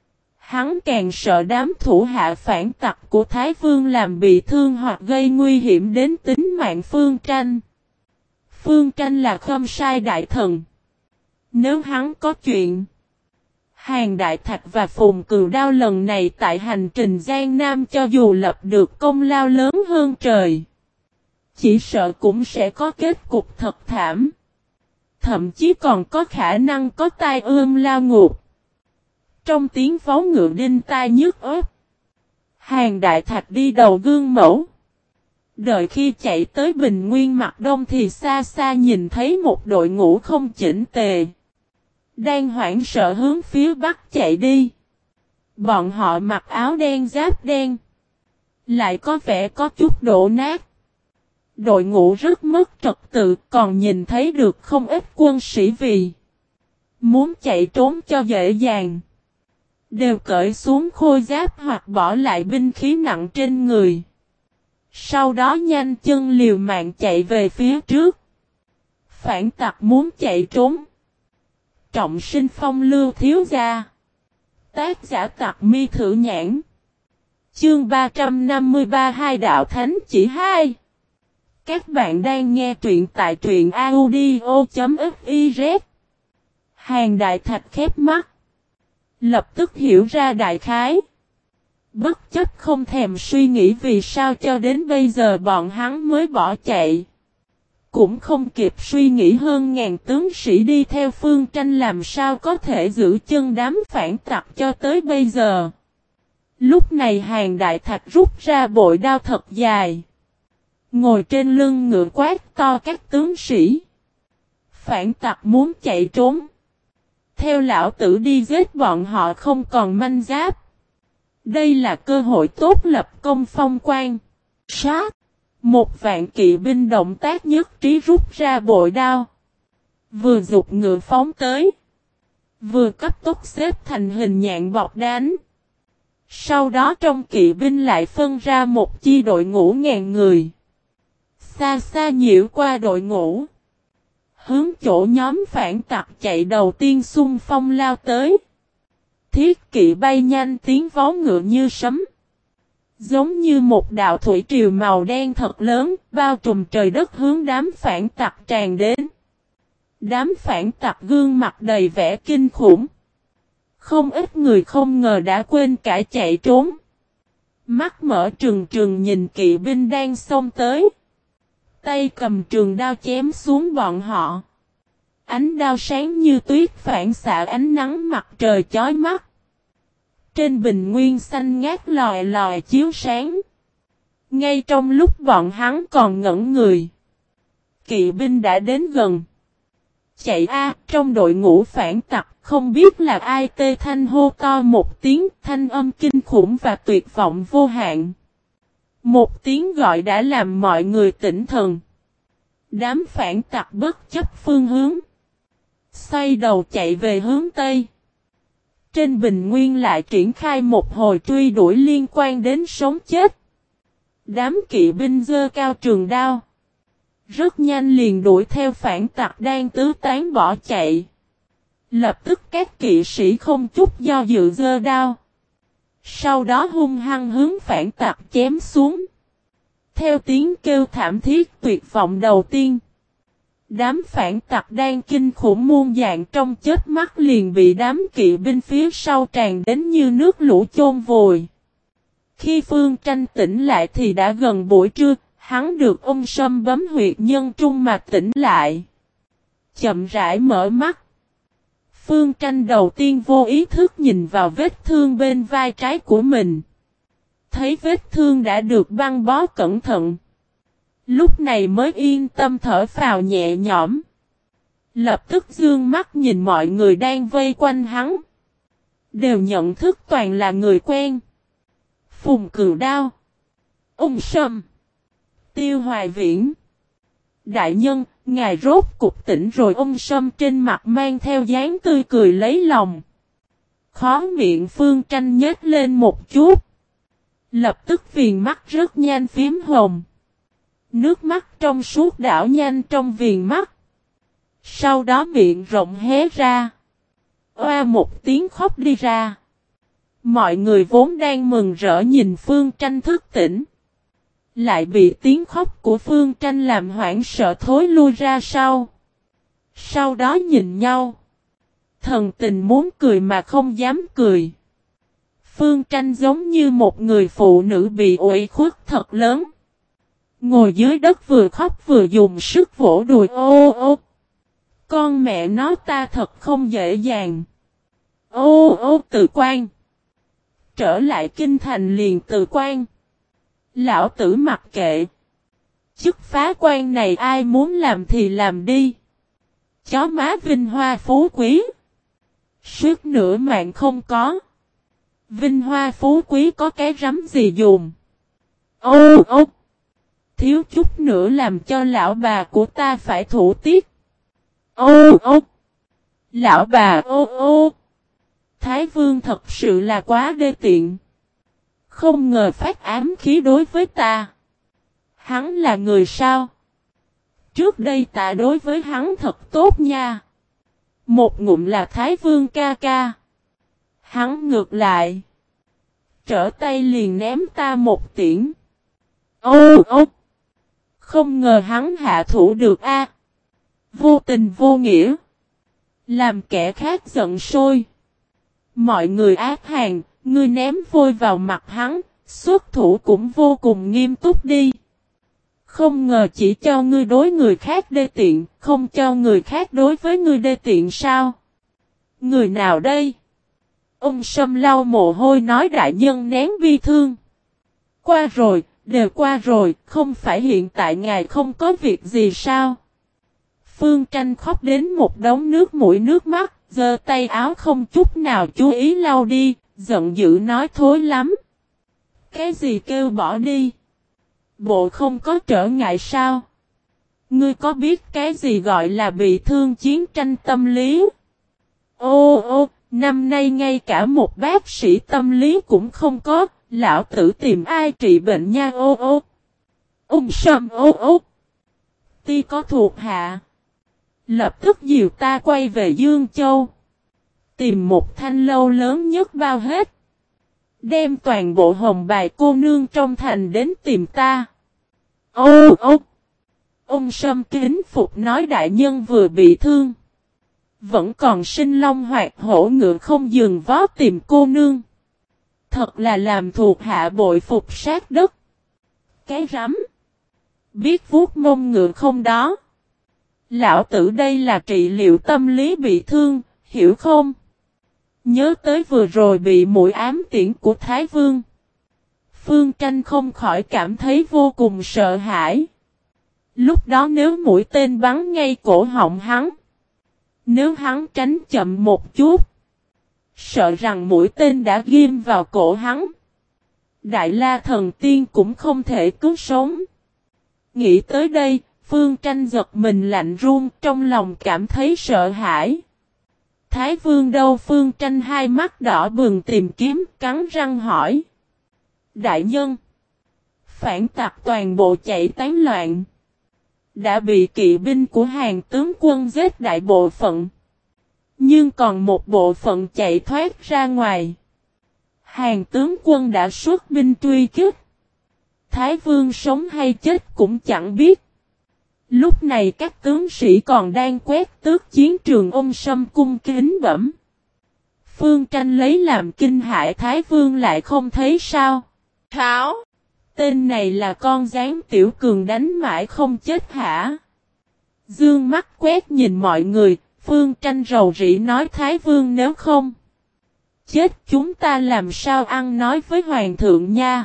Hắn càng sợ đám thủ hạ phản tặc của Thái Vương làm bị thương hoặc gây nguy hiểm đến tính mạng Phương Tranh. Phương Tranh là Khâm Sai đại thần. Nếu hắn có chuyện, Hàng Đại Thạch và Phùng Cừu Đao lần này tại hành trình Giang Nam cho dù lập được công lao lớn hơn trời, chỉ sợ cũng sẽ có kết cục thật thảm. Thậm chí còn có khả năng có tai ương lao ngục. Trong tiếng vó ngựa đinh tai nhức óc. Hàng Đại Thạch đi đầu gương mẫu. Đợi khi chạy tới Bình Nguyên mặt đông thì xa xa nhìn thấy một đội ngũ không chỉnh tề. Đang hoảng sợ hướng phía bắc chạy đi. Bọn họ mặc áo đen giáp đen. Lại có vẻ có chút đổ nát. Đội ngũ rất mất trật tự, còn nhìn thấy được không ít quân sĩ vì muốn chạy trốn cho dễ dàng. đều cởi xuống khôi giáp hoặc bỏ lại binh khí nặng trên người. Sau đó nhanh chân liều mạng chạy về phía trước. Phản tặc muốn chạy trốn. Trọng sinh phong lưu thiếu gia. Tác giả Tặc Mi Thử Nhãn. Chương 353 Hai đạo thánh chỉ 2. Các bạn đang nghe truyện tại truyện audio.fiz. Hàng đại thạch khép mắt. Lập tức hiểu ra đại khái. Bất chấp không thèm suy nghĩ vì sao cho đến bây giờ bọn hắn mới bỏ chạy. Cũng không kịp suy nghĩ hơn ngàn tướng sĩ đi theo Phương Tranh làm sao có thể giữ chân đám phản tặc cho tới bây giờ. Lúc này Hàng đại thạch rút ra bội đao thật dài. Ngồi trên lưng ngựa quát to các tướng sĩ. Phản tặc muốn chạy trốn. Theo lão tử đi giết bọn họ không còn manh giáp. Đây là cơ hội tốt lập công phong quan. Sát. Một vạn kỵ binh động tác nhất trí rút ra bội đao. Vừa giục ngựa phóng tới. Vừa cấp tốc xếp thành hình nhạn bọc đánh. Sau đó trong kỵ binh lại phân ra một chi đội ngũ ngàn người. Xa xa nhiễu qua đội ngũ. Hướng chỗ nhóm phản tặc chạy đầu tiên xung phong lao tới. Thiết kỵ bay nhanh tiếng vó ngựa như sấm. Giống như một đạo thủy triều màu đen thật lớn, bao trùm trời đất hướng đám phản tặc tràn đến. Đám phản tặc gương mặt đầy vẻ kinh khủng. Không ít người không ngờ đã quên cả chạy trốn. Mắt mở trừng trừng nhìn kỵ binh đang xông tới. Tay cầm trường đao chém xuống bọn họ. Ánh đao sáng như tuyết phản xạ ánh nắng mặt trời chói mắt. Trên bình nguyên xanh ngát lòi lòi chiếu sáng. Ngay trong lúc bọn hắn còn ngẩn người. Kỵ binh đã đến gần. Chạy a, trong đội ngũ phản tặc không biết là ai tê thanh hô to một tiếng thanh âm kinh khủng và tuyệt vọng vô hạn. Một tiếng gọi đã làm mọi người tỉnh thần. Đám phản tặc bất chấp phương hướng. Xoay đầu chạy về hướng Tây. Trên bình nguyên lại triển khai một hồi truy đuổi liên quan đến sống chết. Đám kỵ binh giơ cao trường đao. Rất nhanh liền đuổi theo phản tặc đang tứ tán bỏ chạy. Lập tức các kỵ sĩ không chút do dự giơ đao. Sau đó hung hăng hướng phản tặc chém xuống. Theo tiếng kêu thảm thiết tuyệt vọng đầu tiên. Đám phản tặc đang kinh khủng muôn dạng trong chết mắt liền bị đám kỵ binh phía sau tràn đến như nước lũ chôn vùi. Khi Phương Tranh tỉnh lại thì đã gần buổi trưa, hắn được ông Sâm bấm huyệt nhân trung mà tỉnh lại. Chậm rãi mở mắt. Phương Tranh đầu tiên vô ý thức nhìn vào vết thương bên vai trái của mình. Thấy vết thương đã được băng bó cẩn thận. Lúc này mới yên tâm thở phào nhẹ nhõm. Lập tức dương mắt nhìn mọi người đang vây quanh hắn. Đều nhận thức toàn là người quen. Phùng Cừu Đao. Ung Sâm. Tiêu Hoài Viễn. Đại nhân, ngài rốt cục tỉnh rồi. Ung Sâm trên mặt mang theo dáng tươi cười lấy lòng. Khó miệng Phương Tranh nhếch lên một chút. Lập tức viền mắt rất nhanh phím hồng. Nước mắt trong suốt đảo nhanh trong viền mắt. Sau đó miệng rộng hé ra. Oa một tiếng khóc đi ra. Mọi người vốn đang mừng rỡ nhìn Phương Tranh thức tỉnh. Lại bị tiếng khóc của Phương Tranh làm hoảng sợ thối lui ra sau. Sau đó nhìn nhau. Thần tình muốn cười mà không dám cười. Phương Tranh giống như một người phụ nữ bị ủy khuất thật lớn. Ngồi dưới đất vừa khóc vừa dùng sức vỗ đùi ô ô. Con mẹ nó ta thật không dễ dàng. Ô ô Từ Quan. Trở lại kinh thành liền Từ Quan. Lão tử mặc kệ. Chức phá quan này ai muốn làm thì làm đi. Chó má vinh hoa phú quý. Suốt nửa mạng không có. Vinh hoa phú quý có cái rắm gì dùng. Ô ô. Thiếu chút nữa làm cho lão bà của ta phải thủ tiết. Ô ô. Lão bà ô ô. Thái Vương thật sự là quá đê tiện. Không ngờ phát ám khí đối với ta. Hắn là người sao? Trước đây ta đối với hắn thật tốt nha. Một ngụm là Thái Vương ca ca. Hắn ngược lại. Trở tay liền ném ta một tiễn. Ô ô. Không ngờ hắn hạ thủ được a. Vô tình vô nghĩa. Làm kẻ khác giận sôi. Mọi người ác hàng, ngươi ném vôi vào mặt hắn, xuất thủ cũng vô cùng nghiêm túc đi. Không ngờ chỉ cho ngươi đối người khác đê tiện, không cho người khác đối với ngươi đê tiện sao? Người nào đây? Ông Sâm lau mồ hôi nói đại nhân nén bi thương. Qua rồi, đều qua rồi, không phải hiện tại ngài không có việc gì sao? Phương Tranh khóc đến một đống nước mũi nước mắt, giơ tay áo không chút nào chú ý lau đi, giận dữ nói thối lắm. Cái gì kêu bỏ đi? Bộ không có trở ngại sao? Ngươi có biết cái gì gọi là bị thương chiến tranh tâm lý? Ô ô, năm nay ngay cả một bác sĩ tâm lý cũng không có, lão tử tìm ai trị bệnh nha ô ô. Sâm ô ô. Ti có thuộc hạ. Lập tức dìu ta quay về Dương Châu. Tìm một thanh lâu lớn nhất bao hết. Đem toàn bộ hồng bài cô nương trong thành đến tìm ta. Ô ô. Ông Sâm kính phục nói đại nhân vừa bị thương. Vẫn còn sinh long hoạt hổ ngựa không dừng vó tìm cô nương. Thật là làm thuộc hạ bội phục sát đất. Cái rắm. Biết vuốt mông ngựa không đó. Lão tử đây là trị liệu tâm lý bị thương, hiểu không? Nhớ tới vừa rồi bị mũi ám tiễn của Thái Vương. Phương Tranh không khỏi cảm thấy vô cùng sợ hãi. Lúc đó nếu mũi tên bắn ngay cổ họng hắn. Nếu hắn tránh chậm một chút. Sợ rằng mũi tên đã ghim vào cổ hắn. Đại La Thần Tiên cũng không thể cứu sống. Nghĩ tới đây, Phương Tranh giật mình lạnh run trong lòng cảm thấy sợ hãi. Thái Vương đâu? Phương Tranh hai mắt đỏ bừng tìm kiếm cắn răng hỏi. Đại nhân. Phản tặc toàn bộ chạy tán loạn. Đã bị kỵ binh của Hàn tướng quân giết đại bộ phận. Nhưng còn một bộ phận chạy thoát ra ngoài. Hàn tướng quân đã xuất binh truy kích. Thái Vương sống hay chết cũng chẳng biết. Lúc này các tướng sĩ còn đang quét tước chiến trường. Ông Sâm cung kính bẩm. Phương Tranh lấy làm kinh hãi. Thái Vương lại không thấy sao? Tháo! Tên này là con gián tiểu cường đánh mãi không chết hả? Dương mắt quét nhìn mọi người. Phương Tranh rầu rĩ nói Thái Vương nếu không chết chúng ta làm sao ăn nói với Hoàng thượng nha?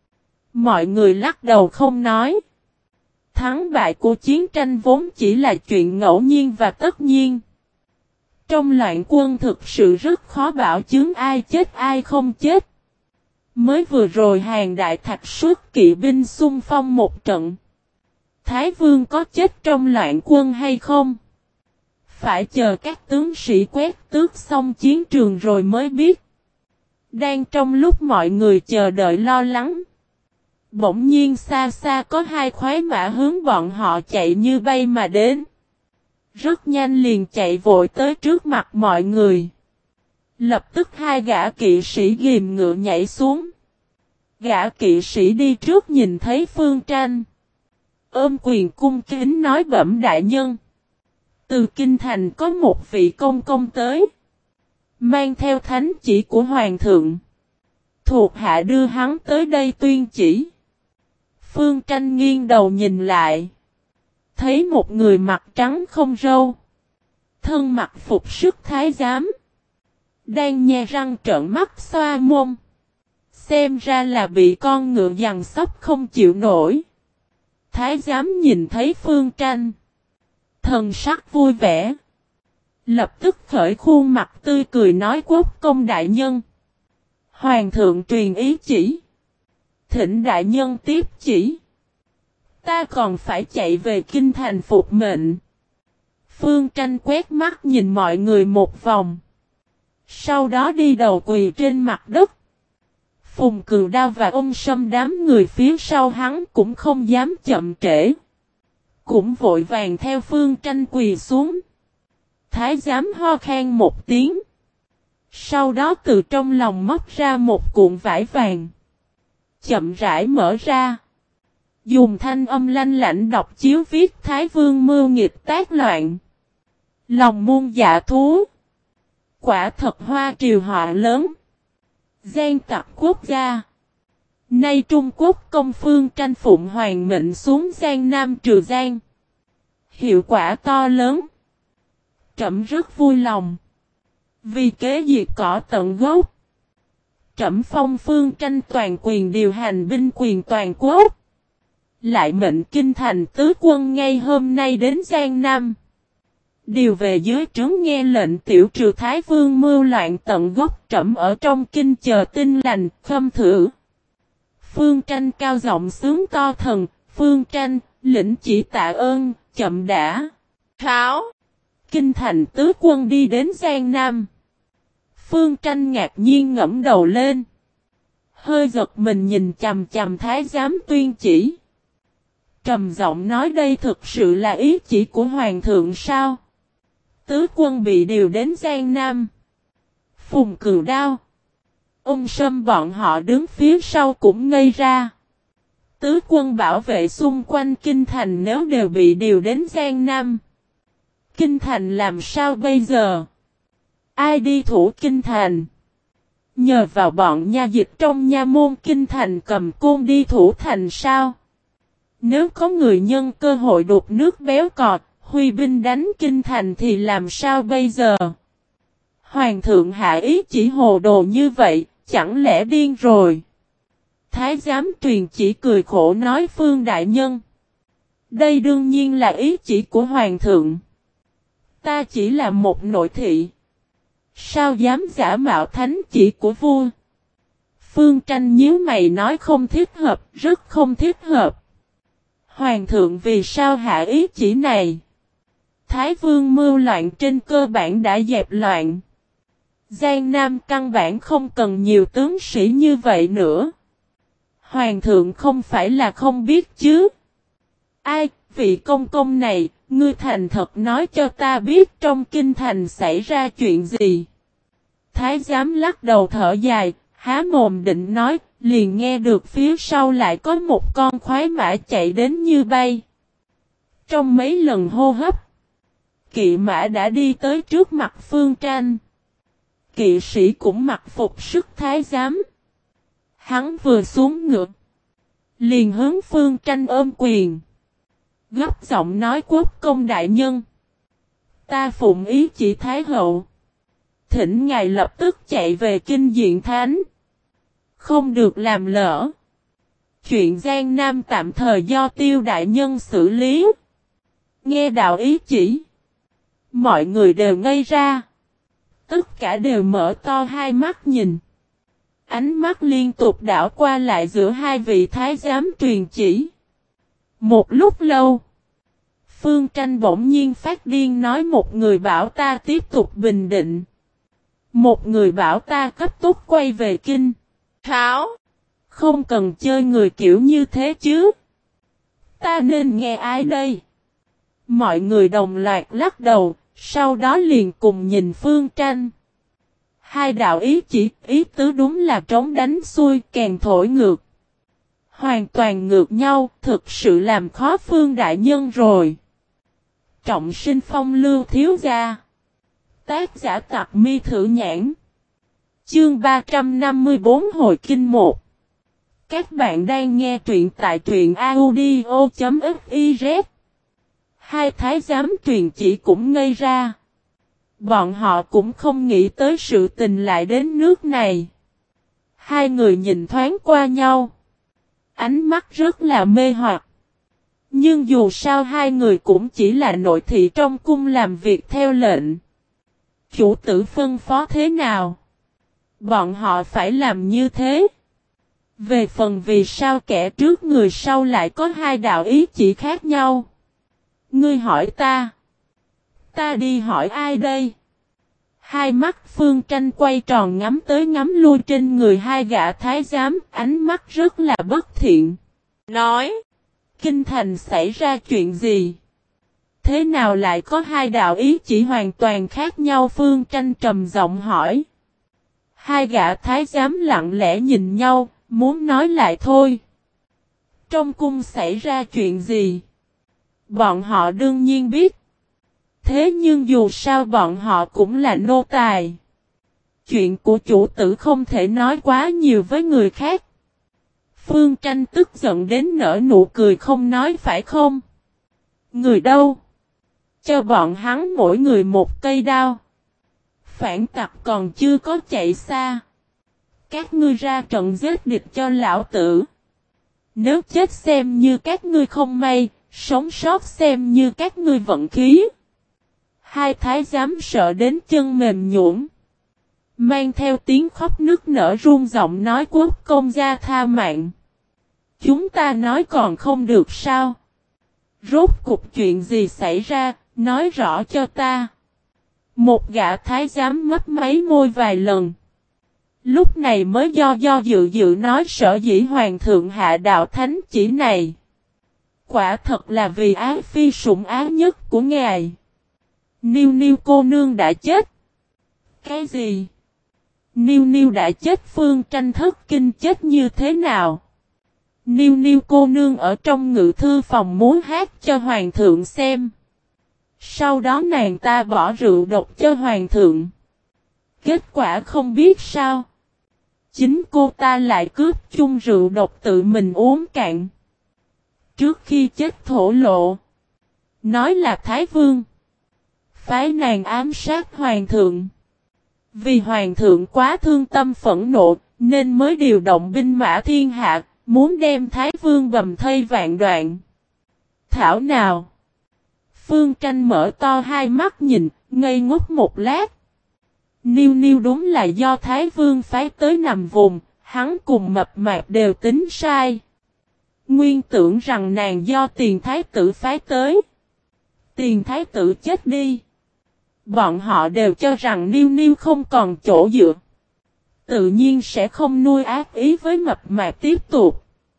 Mọi người lắc đầu không nói. Thắng bại của chiến tranh vốn chỉ là chuyện ngẫu nhiên và tất nhiên. Trong loạn quân thực sự rất khó bảo chứng ai chết ai không chết. Mới vừa rồi Hàn Đại Thạch xuất kỵ binh xung phong một trận. Thái Vương có chết trong loạn quân hay không? Phải chờ các tướng sĩ quét tước xong chiến trường rồi mới biết. Đang trong lúc mọi người chờ đợi lo lắng. Bỗng nhiên xa xa có hai khoái mã hướng bọn họ chạy như bay mà đến. Rất nhanh liền chạy vội tới trước mặt mọi người. Lập tức hai gã kỵ sĩ ghim ngựa nhảy xuống. Gã kỵ sĩ đi trước nhìn thấy Phương Tranh. Ôm quyền cung kính nói bẩm đại nhân. Từ Kinh Thành có một vị công công tới. Mang theo thánh chỉ của Hoàng thượng. Thuộc hạ đưa hắn tới đây tuyên chỉ. Phương Tranh nghiêng đầu nhìn lại. Thấy một người mặt trắng không râu. Thân mặc phục sức thái giám. Đang nhe răng trợn mắt xoa mông. Xem ra là bị con ngựa giằng xóc không chịu nổi. Thái giám nhìn thấy Phương Tranh. Thần sắc vui vẻ. Lập tức khởi khuôn mặt tươi cười nói quốc công đại nhân. Hoàng thượng truyền ý chỉ. Thỉnh đại nhân tiếp chỉ. Ta còn phải chạy về Kinh Thành phục mệnh. Phương Tranh quét mắt nhìn mọi người một vòng. Sau đó đi đầu quỳ trên mặt đất. Phùng Cừu Đao và ông Sâm đám người phía sau hắn cũng không dám chậm trễ. Cũng vội vàng theo Phương Tranh quỳ xuống. Thái giám ho khan một tiếng. Sau đó từ trong lòng móc ra một cuộn vải vàng. Chậm rãi mở ra. Dùng thanh âm lanh lảnh đọc chiếu viết Thái Vương mưu nghịch tác loạn. Lòng muôn dạ thú. Quả thật hoa triều họa lớn. Giang tặc quốc gia. Nay Trung Quốc công Phương Tranh phụng hoàng mệnh xuống Giang Nam trừ Giang. Hiệu quả to lớn. Trẫm rất vui lòng. Vì kế diệt cỏ tận gốc. Trẫm phong Phương Tranh toàn quyền điều hành binh quyền toàn quốc. Lại mệnh kinh thành tứ quân ngay hôm nay đến Giang Nam. Điều về dưới trướng nghe lệnh tiểu trừ Thái Vương mưu loạn tận gốc. Trẫm ở trong kinh chờ tin lành khâm thử. Phương Tranh cao giọng sướng to thần. Phương Tranh lĩnh chỉ tạ ơn chậm đã. Kháo. Kinh thành tứ quân đi đến Giang Nam. Phương Tranh ngạc nhiên ngẫm đầu lên. Hơi giật mình nhìn chằm chằm thái giám tuyên chỉ. Trầm giọng nói đây thực sự là ý chỉ của hoàng thượng sao? Tứ quân bị điều đến Giang Nam. Phùng Cừu Đao. Ông Sâm bọn họ đứng phía sau cũng ngây ra. Tứ quân bảo vệ xung quanh kinh thành nếu đều bị điều đến Giang Nam. Kinh thành làm sao bây giờ? Ai đi thủ kinh thành? Nhờ vào bọn nha dịch trong nha môn kinh thành cầm côn đi thủ thành sao? Nếu có người nhân cơ hội đục nước béo cọt, huy binh đánh kinh thành thì làm sao bây giờ? Hoàng thượng hạ ý chỉ hồ đồ như vậy, chẳng lẽ điên rồi? Thái giám truyền chỉ cười khổ nói Phương đại nhân. Đây đương nhiên là ý chỉ của hoàng thượng. Ta chỉ là một nội thị. Sao dám giả mạo thánh chỉ của vua? Phương Tranh nhíu mày nói không thích hợp, rất không thích hợp. Hoàng thượng vì sao hạ ý chỉ này? Thái Vương mưu loạn trên cơ bản đã dẹp loạn. Giang Nam căn bản không cần nhiều tướng sĩ như vậy nữa. Hoàng thượng không phải là không biết chứ. Ai, vị công công này, ngươi thành thật nói cho ta biết trong kinh thành xảy ra chuyện gì. Thái giám lắc đầu thở dài, há mồm định nói, liền nghe được phía sau lại có một con khoái mã chạy đến như bay. Trong mấy lần hô hấp, kỵ mã đã đi tới trước mặt Phương Tranh. Kỵ sĩ cũng mặc phục sức thái giám. Hắn vừa xuống ngựa, liền hướng Phương Tranh ôm quyền. Gấp giọng nói quốc công đại nhân. Ta phụng ý chỉ thái hậu. Thỉnh ngài lập tức chạy về kinh diện thánh. Không được làm lỡ. Chuyện Giang Nam tạm thời do Tiêu đại nhân xử lý. Nghe đạo ý chỉ. Mọi người đều ngây ra. Tất cả đều mở to hai mắt nhìn. Ánh mắt liên tục đảo qua lại giữa hai vị thái giám truyền chỉ. Một lúc lâu. Phương Tranh bỗng nhiên phát điên nói một người bảo ta tiếp tục bình định. Một người bảo ta cấp tốc quay về kinh. Tháo. Không cần chơi người kiểu như thế chứ. Ta nên nghe ai đây? Mọi người đồng loạt lắc đầu. Sau đó liền cùng nhìn Phương Tranh. Hai đạo ý chỉ ý tứ đúng là trống đánh xuôi kèn thổi ngược. Hoàn toàn ngược nhau, thực sự làm khó Phương đại nhân rồi. Trọng sinh phong lưu thiếu gia. Tác giả Tặc Mi Thử Nhãn. Chương 354 Hồi Kinh 1. Các bạn đang nghe truyện tại truyện audio.fiz. Hai thái giám truyền chỉ cũng ngây ra. Bọn họ cũng không nghĩ tới sự tình lại đến nước này. Hai người nhìn thoáng qua nhau. Ánh mắt rất là mê hoặc. Nhưng dù sao hai người cũng chỉ là nội thị trong cung làm việc theo lệnh. Chủ tử phân phó thế nào? Bọn họ phải làm như thế. Về phần vì sao kẻ trước người sau lại có hai đạo ý chỉ khác nhau. Ngươi hỏi ta. Ta đi hỏi ai đây? Hai mắt Phương Tranh quay tròn ngắm tới ngắm lui trên người hai gã thái giám, ánh mắt rất là bất thiện. Nói, kinh thành xảy ra chuyện gì? Thế nào lại có hai đạo ý chỉ hoàn toàn khác nhau? Phương Tranh trầm giọng hỏi. Hai gã thái giám lặng lẽ nhìn nhau, muốn nói lại thôi. Trong cung xảy ra chuyện gì? Bọn họ đương nhiên biết. Thế nhưng dù sao bọn họ cũng là nô tài. Chuyện của chủ tử không thể nói quá nhiều với người khác. Phương Tranh tức giận đến nở nụ cười, không nói phải không? Người đâu? Cho bọn hắn mỗi người một cây đao. Phản tặc còn chưa có chạy xa. Các ngươi ra trận giết địch cho lão tử. Nếu chết xem như các ngươi không may, sống sót xem như các ngươi vận khí. Hai thái giám sợ đến chân mềm nhũn, mang theo tiếng khóc nức nở run giọng nói: quốc công gia tha mạng. Chúng ta nói còn không được sao? Rốt cục chuyện gì xảy ra, nói rõ cho ta. Một gã thái giám mấp máy môi vài lần. Lúc này mới do dự nói: sở dĩ hoàng thượng hạ đạo thánh chỉ này. Quả thật là vì ái phi sủng ái nhất của ngài. Niu Niu cô nương đã chết. Cái gì? Niu Niu đã chết? Phương Tranh thất kinh: chết như thế nào? Niu Niu cô nương ở trong ngự thư phòng muốn hát cho hoàng thượng xem. Sau đó nàng ta bỏ rượu độc cho hoàng thượng. Kết quả không biết sao. Chính cô ta lại cướp chung rượu độc tự mình uống cạn. Trước khi chết thổ lộ. Nói là Thái Vương phái nàng ám sát hoàng thượng. Vì hoàng thượng quá thương tâm phẫn nộ, nên mới điều động binh mã thiên hạ, muốn đem Thái Vương bầm thây vạn đoạn. Thảo nào! Phương Tranh mở to hai mắt nhìn, ngây ngốc một lát. Niu Niu đúng là do Thái Vương phái tới nằm vùng, hắn cùng Mập Mạp đều tính sai. Nguyên tưởng rằng nàng do Tiền Thái tử phái tới. Tiền Thái tử chết đi. Bọn họ đều cho rằng Niu Niu không còn chỗ dựa. Tự nhiên sẽ không nuôi ác ý với Mập Mạp tiếp tục.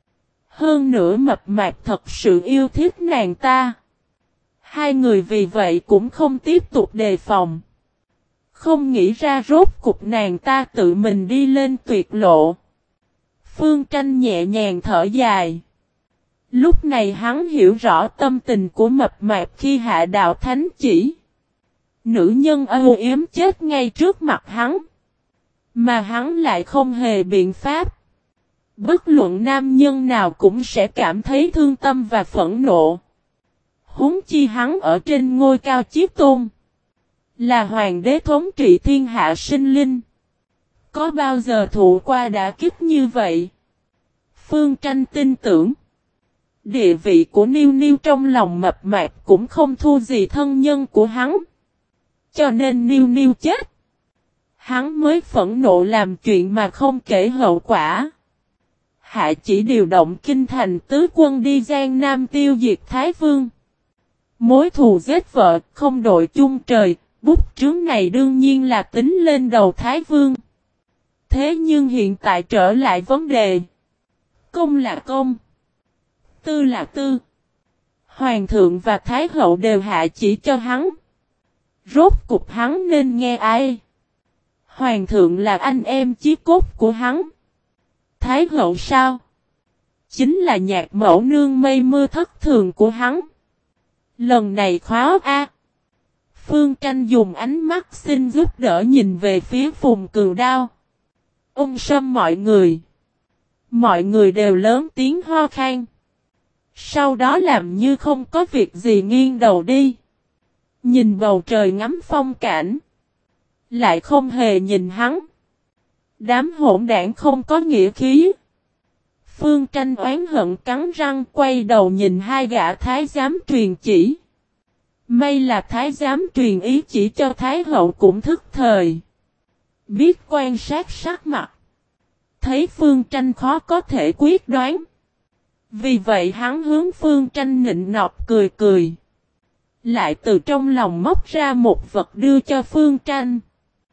Hơn nữa Mập Mạp thật sự yêu thích nàng ta. Hai người vì vậy cũng không tiếp tục đề phòng. Không nghĩ ra rốt cục nàng ta tự mình đi lên tuyệt lộ. Phương Tranh nhẹ nhàng thở dài. Lúc này hắn hiểu rõ tâm tình của Mập Mạp khi hạ đạo thánh chỉ. Nữ nhân âu yếm chết ngay trước mặt hắn. Mà hắn lại không hề biện pháp. Bất luận nam nhân nào cũng sẽ cảm thấy thương tâm và phẫn nộ. Huống chi hắn ở trên ngôi cao chiếc tôn. Là hoàng đế thống trị thiên hạ sinh linh. Có bao giờ thụ qua đả kích như vậy? Phương Tranh tin tưởng. Địa vị của Niu Niu trong lòng Mập Mạp cũng không thua gì thân nhân của hắn. Cho nên Niu Niu chết. Hắn mới phẫn nộ làm chuyện mà không kể hậu quả. Hạ chỉ điều động kinh thành tứ quân đi Giang Nam tiêu diệt Thái Vương. Mối thù giết vợ không đội chung trời, bút chướng này đương nhiên là tính lên đầu Thái Vương. Thế nhưng hiện tại trở lại vấn đề. Công là công. Tư là tư. Hoàng thượng và Thái hậu đều hạ chỉ cho hắn. Rốt cục hắn nên nghe ai? Hoàng thượng là anh em chí cốt của hắn. Thái hậu sao? Chính là nhạc mẫu nương mây mưa thất thường của hắn. Lần này khó a. Phương Tranh dùng ánh mắt xin giúp đỡ nhìn về phía Phùng Cừu Đao. Ôm sâm mọi người. Mọi người đều lớn tiếng ho khan. Sau đó làm như không có việc gì nghiêng đầu đi. Nhìn bầu trời ngắm phong cảnh. Lại không hề nhìn hắn. Đám hỗn đảng không có nghĩa khí. Phương Tranh oán hận cắn răng quay đầu nhìn hai gã thái giám truyền chỉ. May là thái giám truyền ý chỉ cho Thái hậu cũng thức thời. Biết quan sát sắc mặt. Thấy Phương Tranh khó có thể quyết đoán. Vì vậy hắn hướng Phương Tranh nịnh nọt cười cười. Lại từ trong lòng móc ra một vật đưa cho Phương Tranh.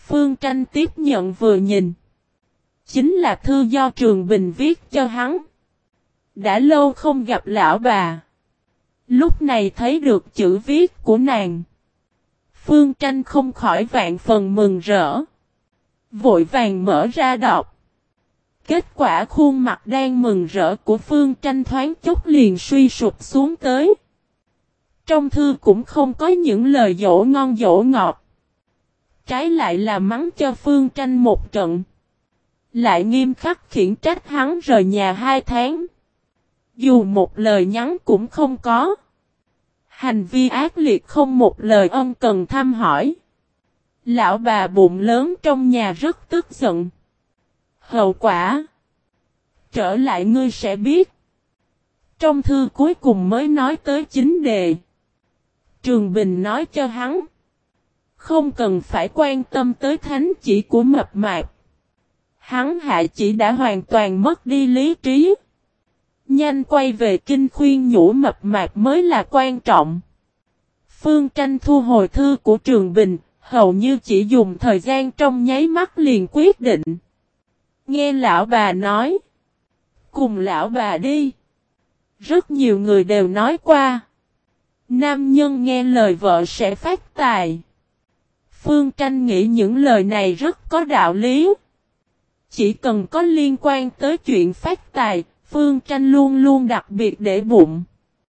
Phương Tranh tiếp nhận vừa nhìn. Chính là thư do Trường Bình viết cho hắn. Đã lâu không gặp lão bà. Lúc này thấy được chữ viết của nàng. Phương Tranh không khỏi vạn phần mừng rỡ. Vội vàng mở ra đọc. Kết quả khuôn mặt đang mừng rỡ của Phương Tranh thoáng chốc liền suy sụp xuống tới. Trong thư cũng không có những lời dỗ ngon dỗ ngọt. Trái lại là mắng cho Phương Tranh một trận. Lại nghiêm khắc khiển trách hắn rời nhà 2 tháng. Dù một lời nhắn cũng không có. Hành vi ác liệt không một lời ân cần thăm hỏi. Lão bà bụng lớn trong nhà rất tức giận. Hậu quả. Trở lại ngươi sẽ biết. Trong thư cuối cùng mới nói tới chính đề. Trường Bình nói cho hắn. Không cần phải quan tâm tới thánh chỉ của mập mạp. Hắn hạ chỉ đã hoàn toàn mất đi lý trí. Nhanh quay về kinh khuyên nhủ mập mạp mới là quan trọng. Phương Tranh thu hồi thư của Trường Bình, hầu như chỉ dùng thời gian trong nháy mắt liền quyết định. Nghe lão bà nói. Cùng lão bà đi. Rất nhiều người đều nói qua. Nam nhân nghe lời vợ sẽ phát tài. Phương Tranh nghĩ những lời này rất có đạo lý. Chỉ cần có liên quan tới chuyện phát tài, Phương Tranh luôn luôn đặc biệt để bụng.